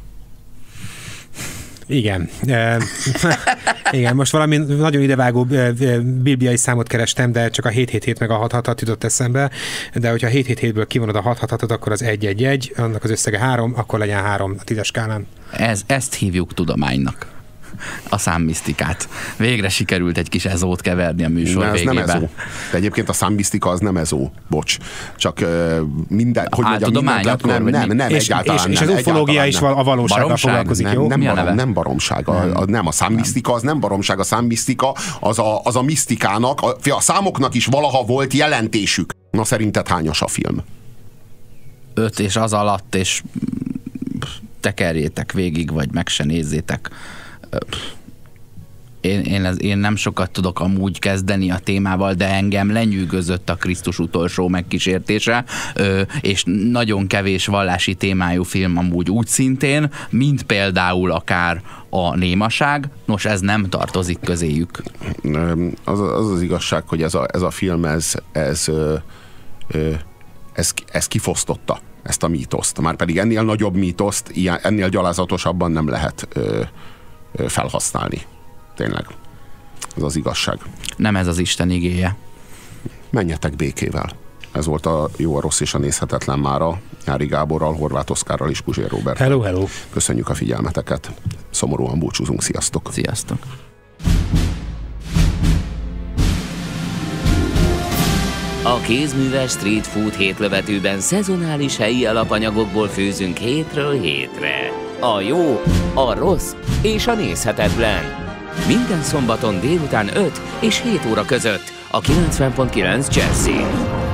Igen. Igen, most valami nagyon idevágó bibliai számot kerestem, de csak a hét hét hét meg a hat hat hat jutott eszembe, de hogyha a hét hét hétből kivonod a hat hat hatot, akkor az egy egy egy, annak az összege három, akkor legyen három a tízes skálán. Ez, ezt hívjuk tudománynak. A számmisztikát. Végre sikerült egy kis ezót keverni a műsor végébe. Nem ezó. De egyébként a számmisztika az nem ezó. Bocs. Csak uh, minden... Hogy mondjam, tudomány lett, akkor, nem, nem, nem, és, egyáltalán és, nem. És az ufológia is a valósággal foglalkozik, nem, jó? Nem, barom, nem baromság. A, a, nem, a számmisztika az nem baromság. A számmisztika az a, az a misztikának, a, a számoknak is valaha volt jelentésük. Na szerinted hányas a film? Öt és az alatt, és tekerjétek végig, vagy meg se nézzétek. Én, én, ez, én nem sokat tudok amúgy kezdeni a témával, de engem lenyűgözött a Krisztus utolsó megkísértése, és nagyon kevés vallási témájú film amúgy úgy szintén, mint például akár a Némaság. Nos, ez nem tartozik közéjük. Az az, az igazság, hogy ez a, ez a film, ez, ez, ez, ez kifosztotta ezt a mítoszt. Márpedig ennél nagyobb mítoszt, ilyen, ennél gyalázatosabban nem lehet ö, ö, felhasználni. Tényleg. Ez az igazság. Nem ez az Isten igéje. Menjetek békével. Ez volt a Jó, a rossz és a nézhetetlen mára. Nyári Gáborral, Horváth Oszkárral és Puzsér Róbert. Hello, hello. Köszönjük a figyelmeteket. Szomorúan búcsúzunk. Sziasztok. Sziasztok. A kézműves street food hétlövetőben szezonális helyi alapanyagokból főzünk hétről hétre. A jó, a rossz és a nézhetetlen. Minden szombaton délután öt és hét óra között a kilencven pont kilenc Jazzin.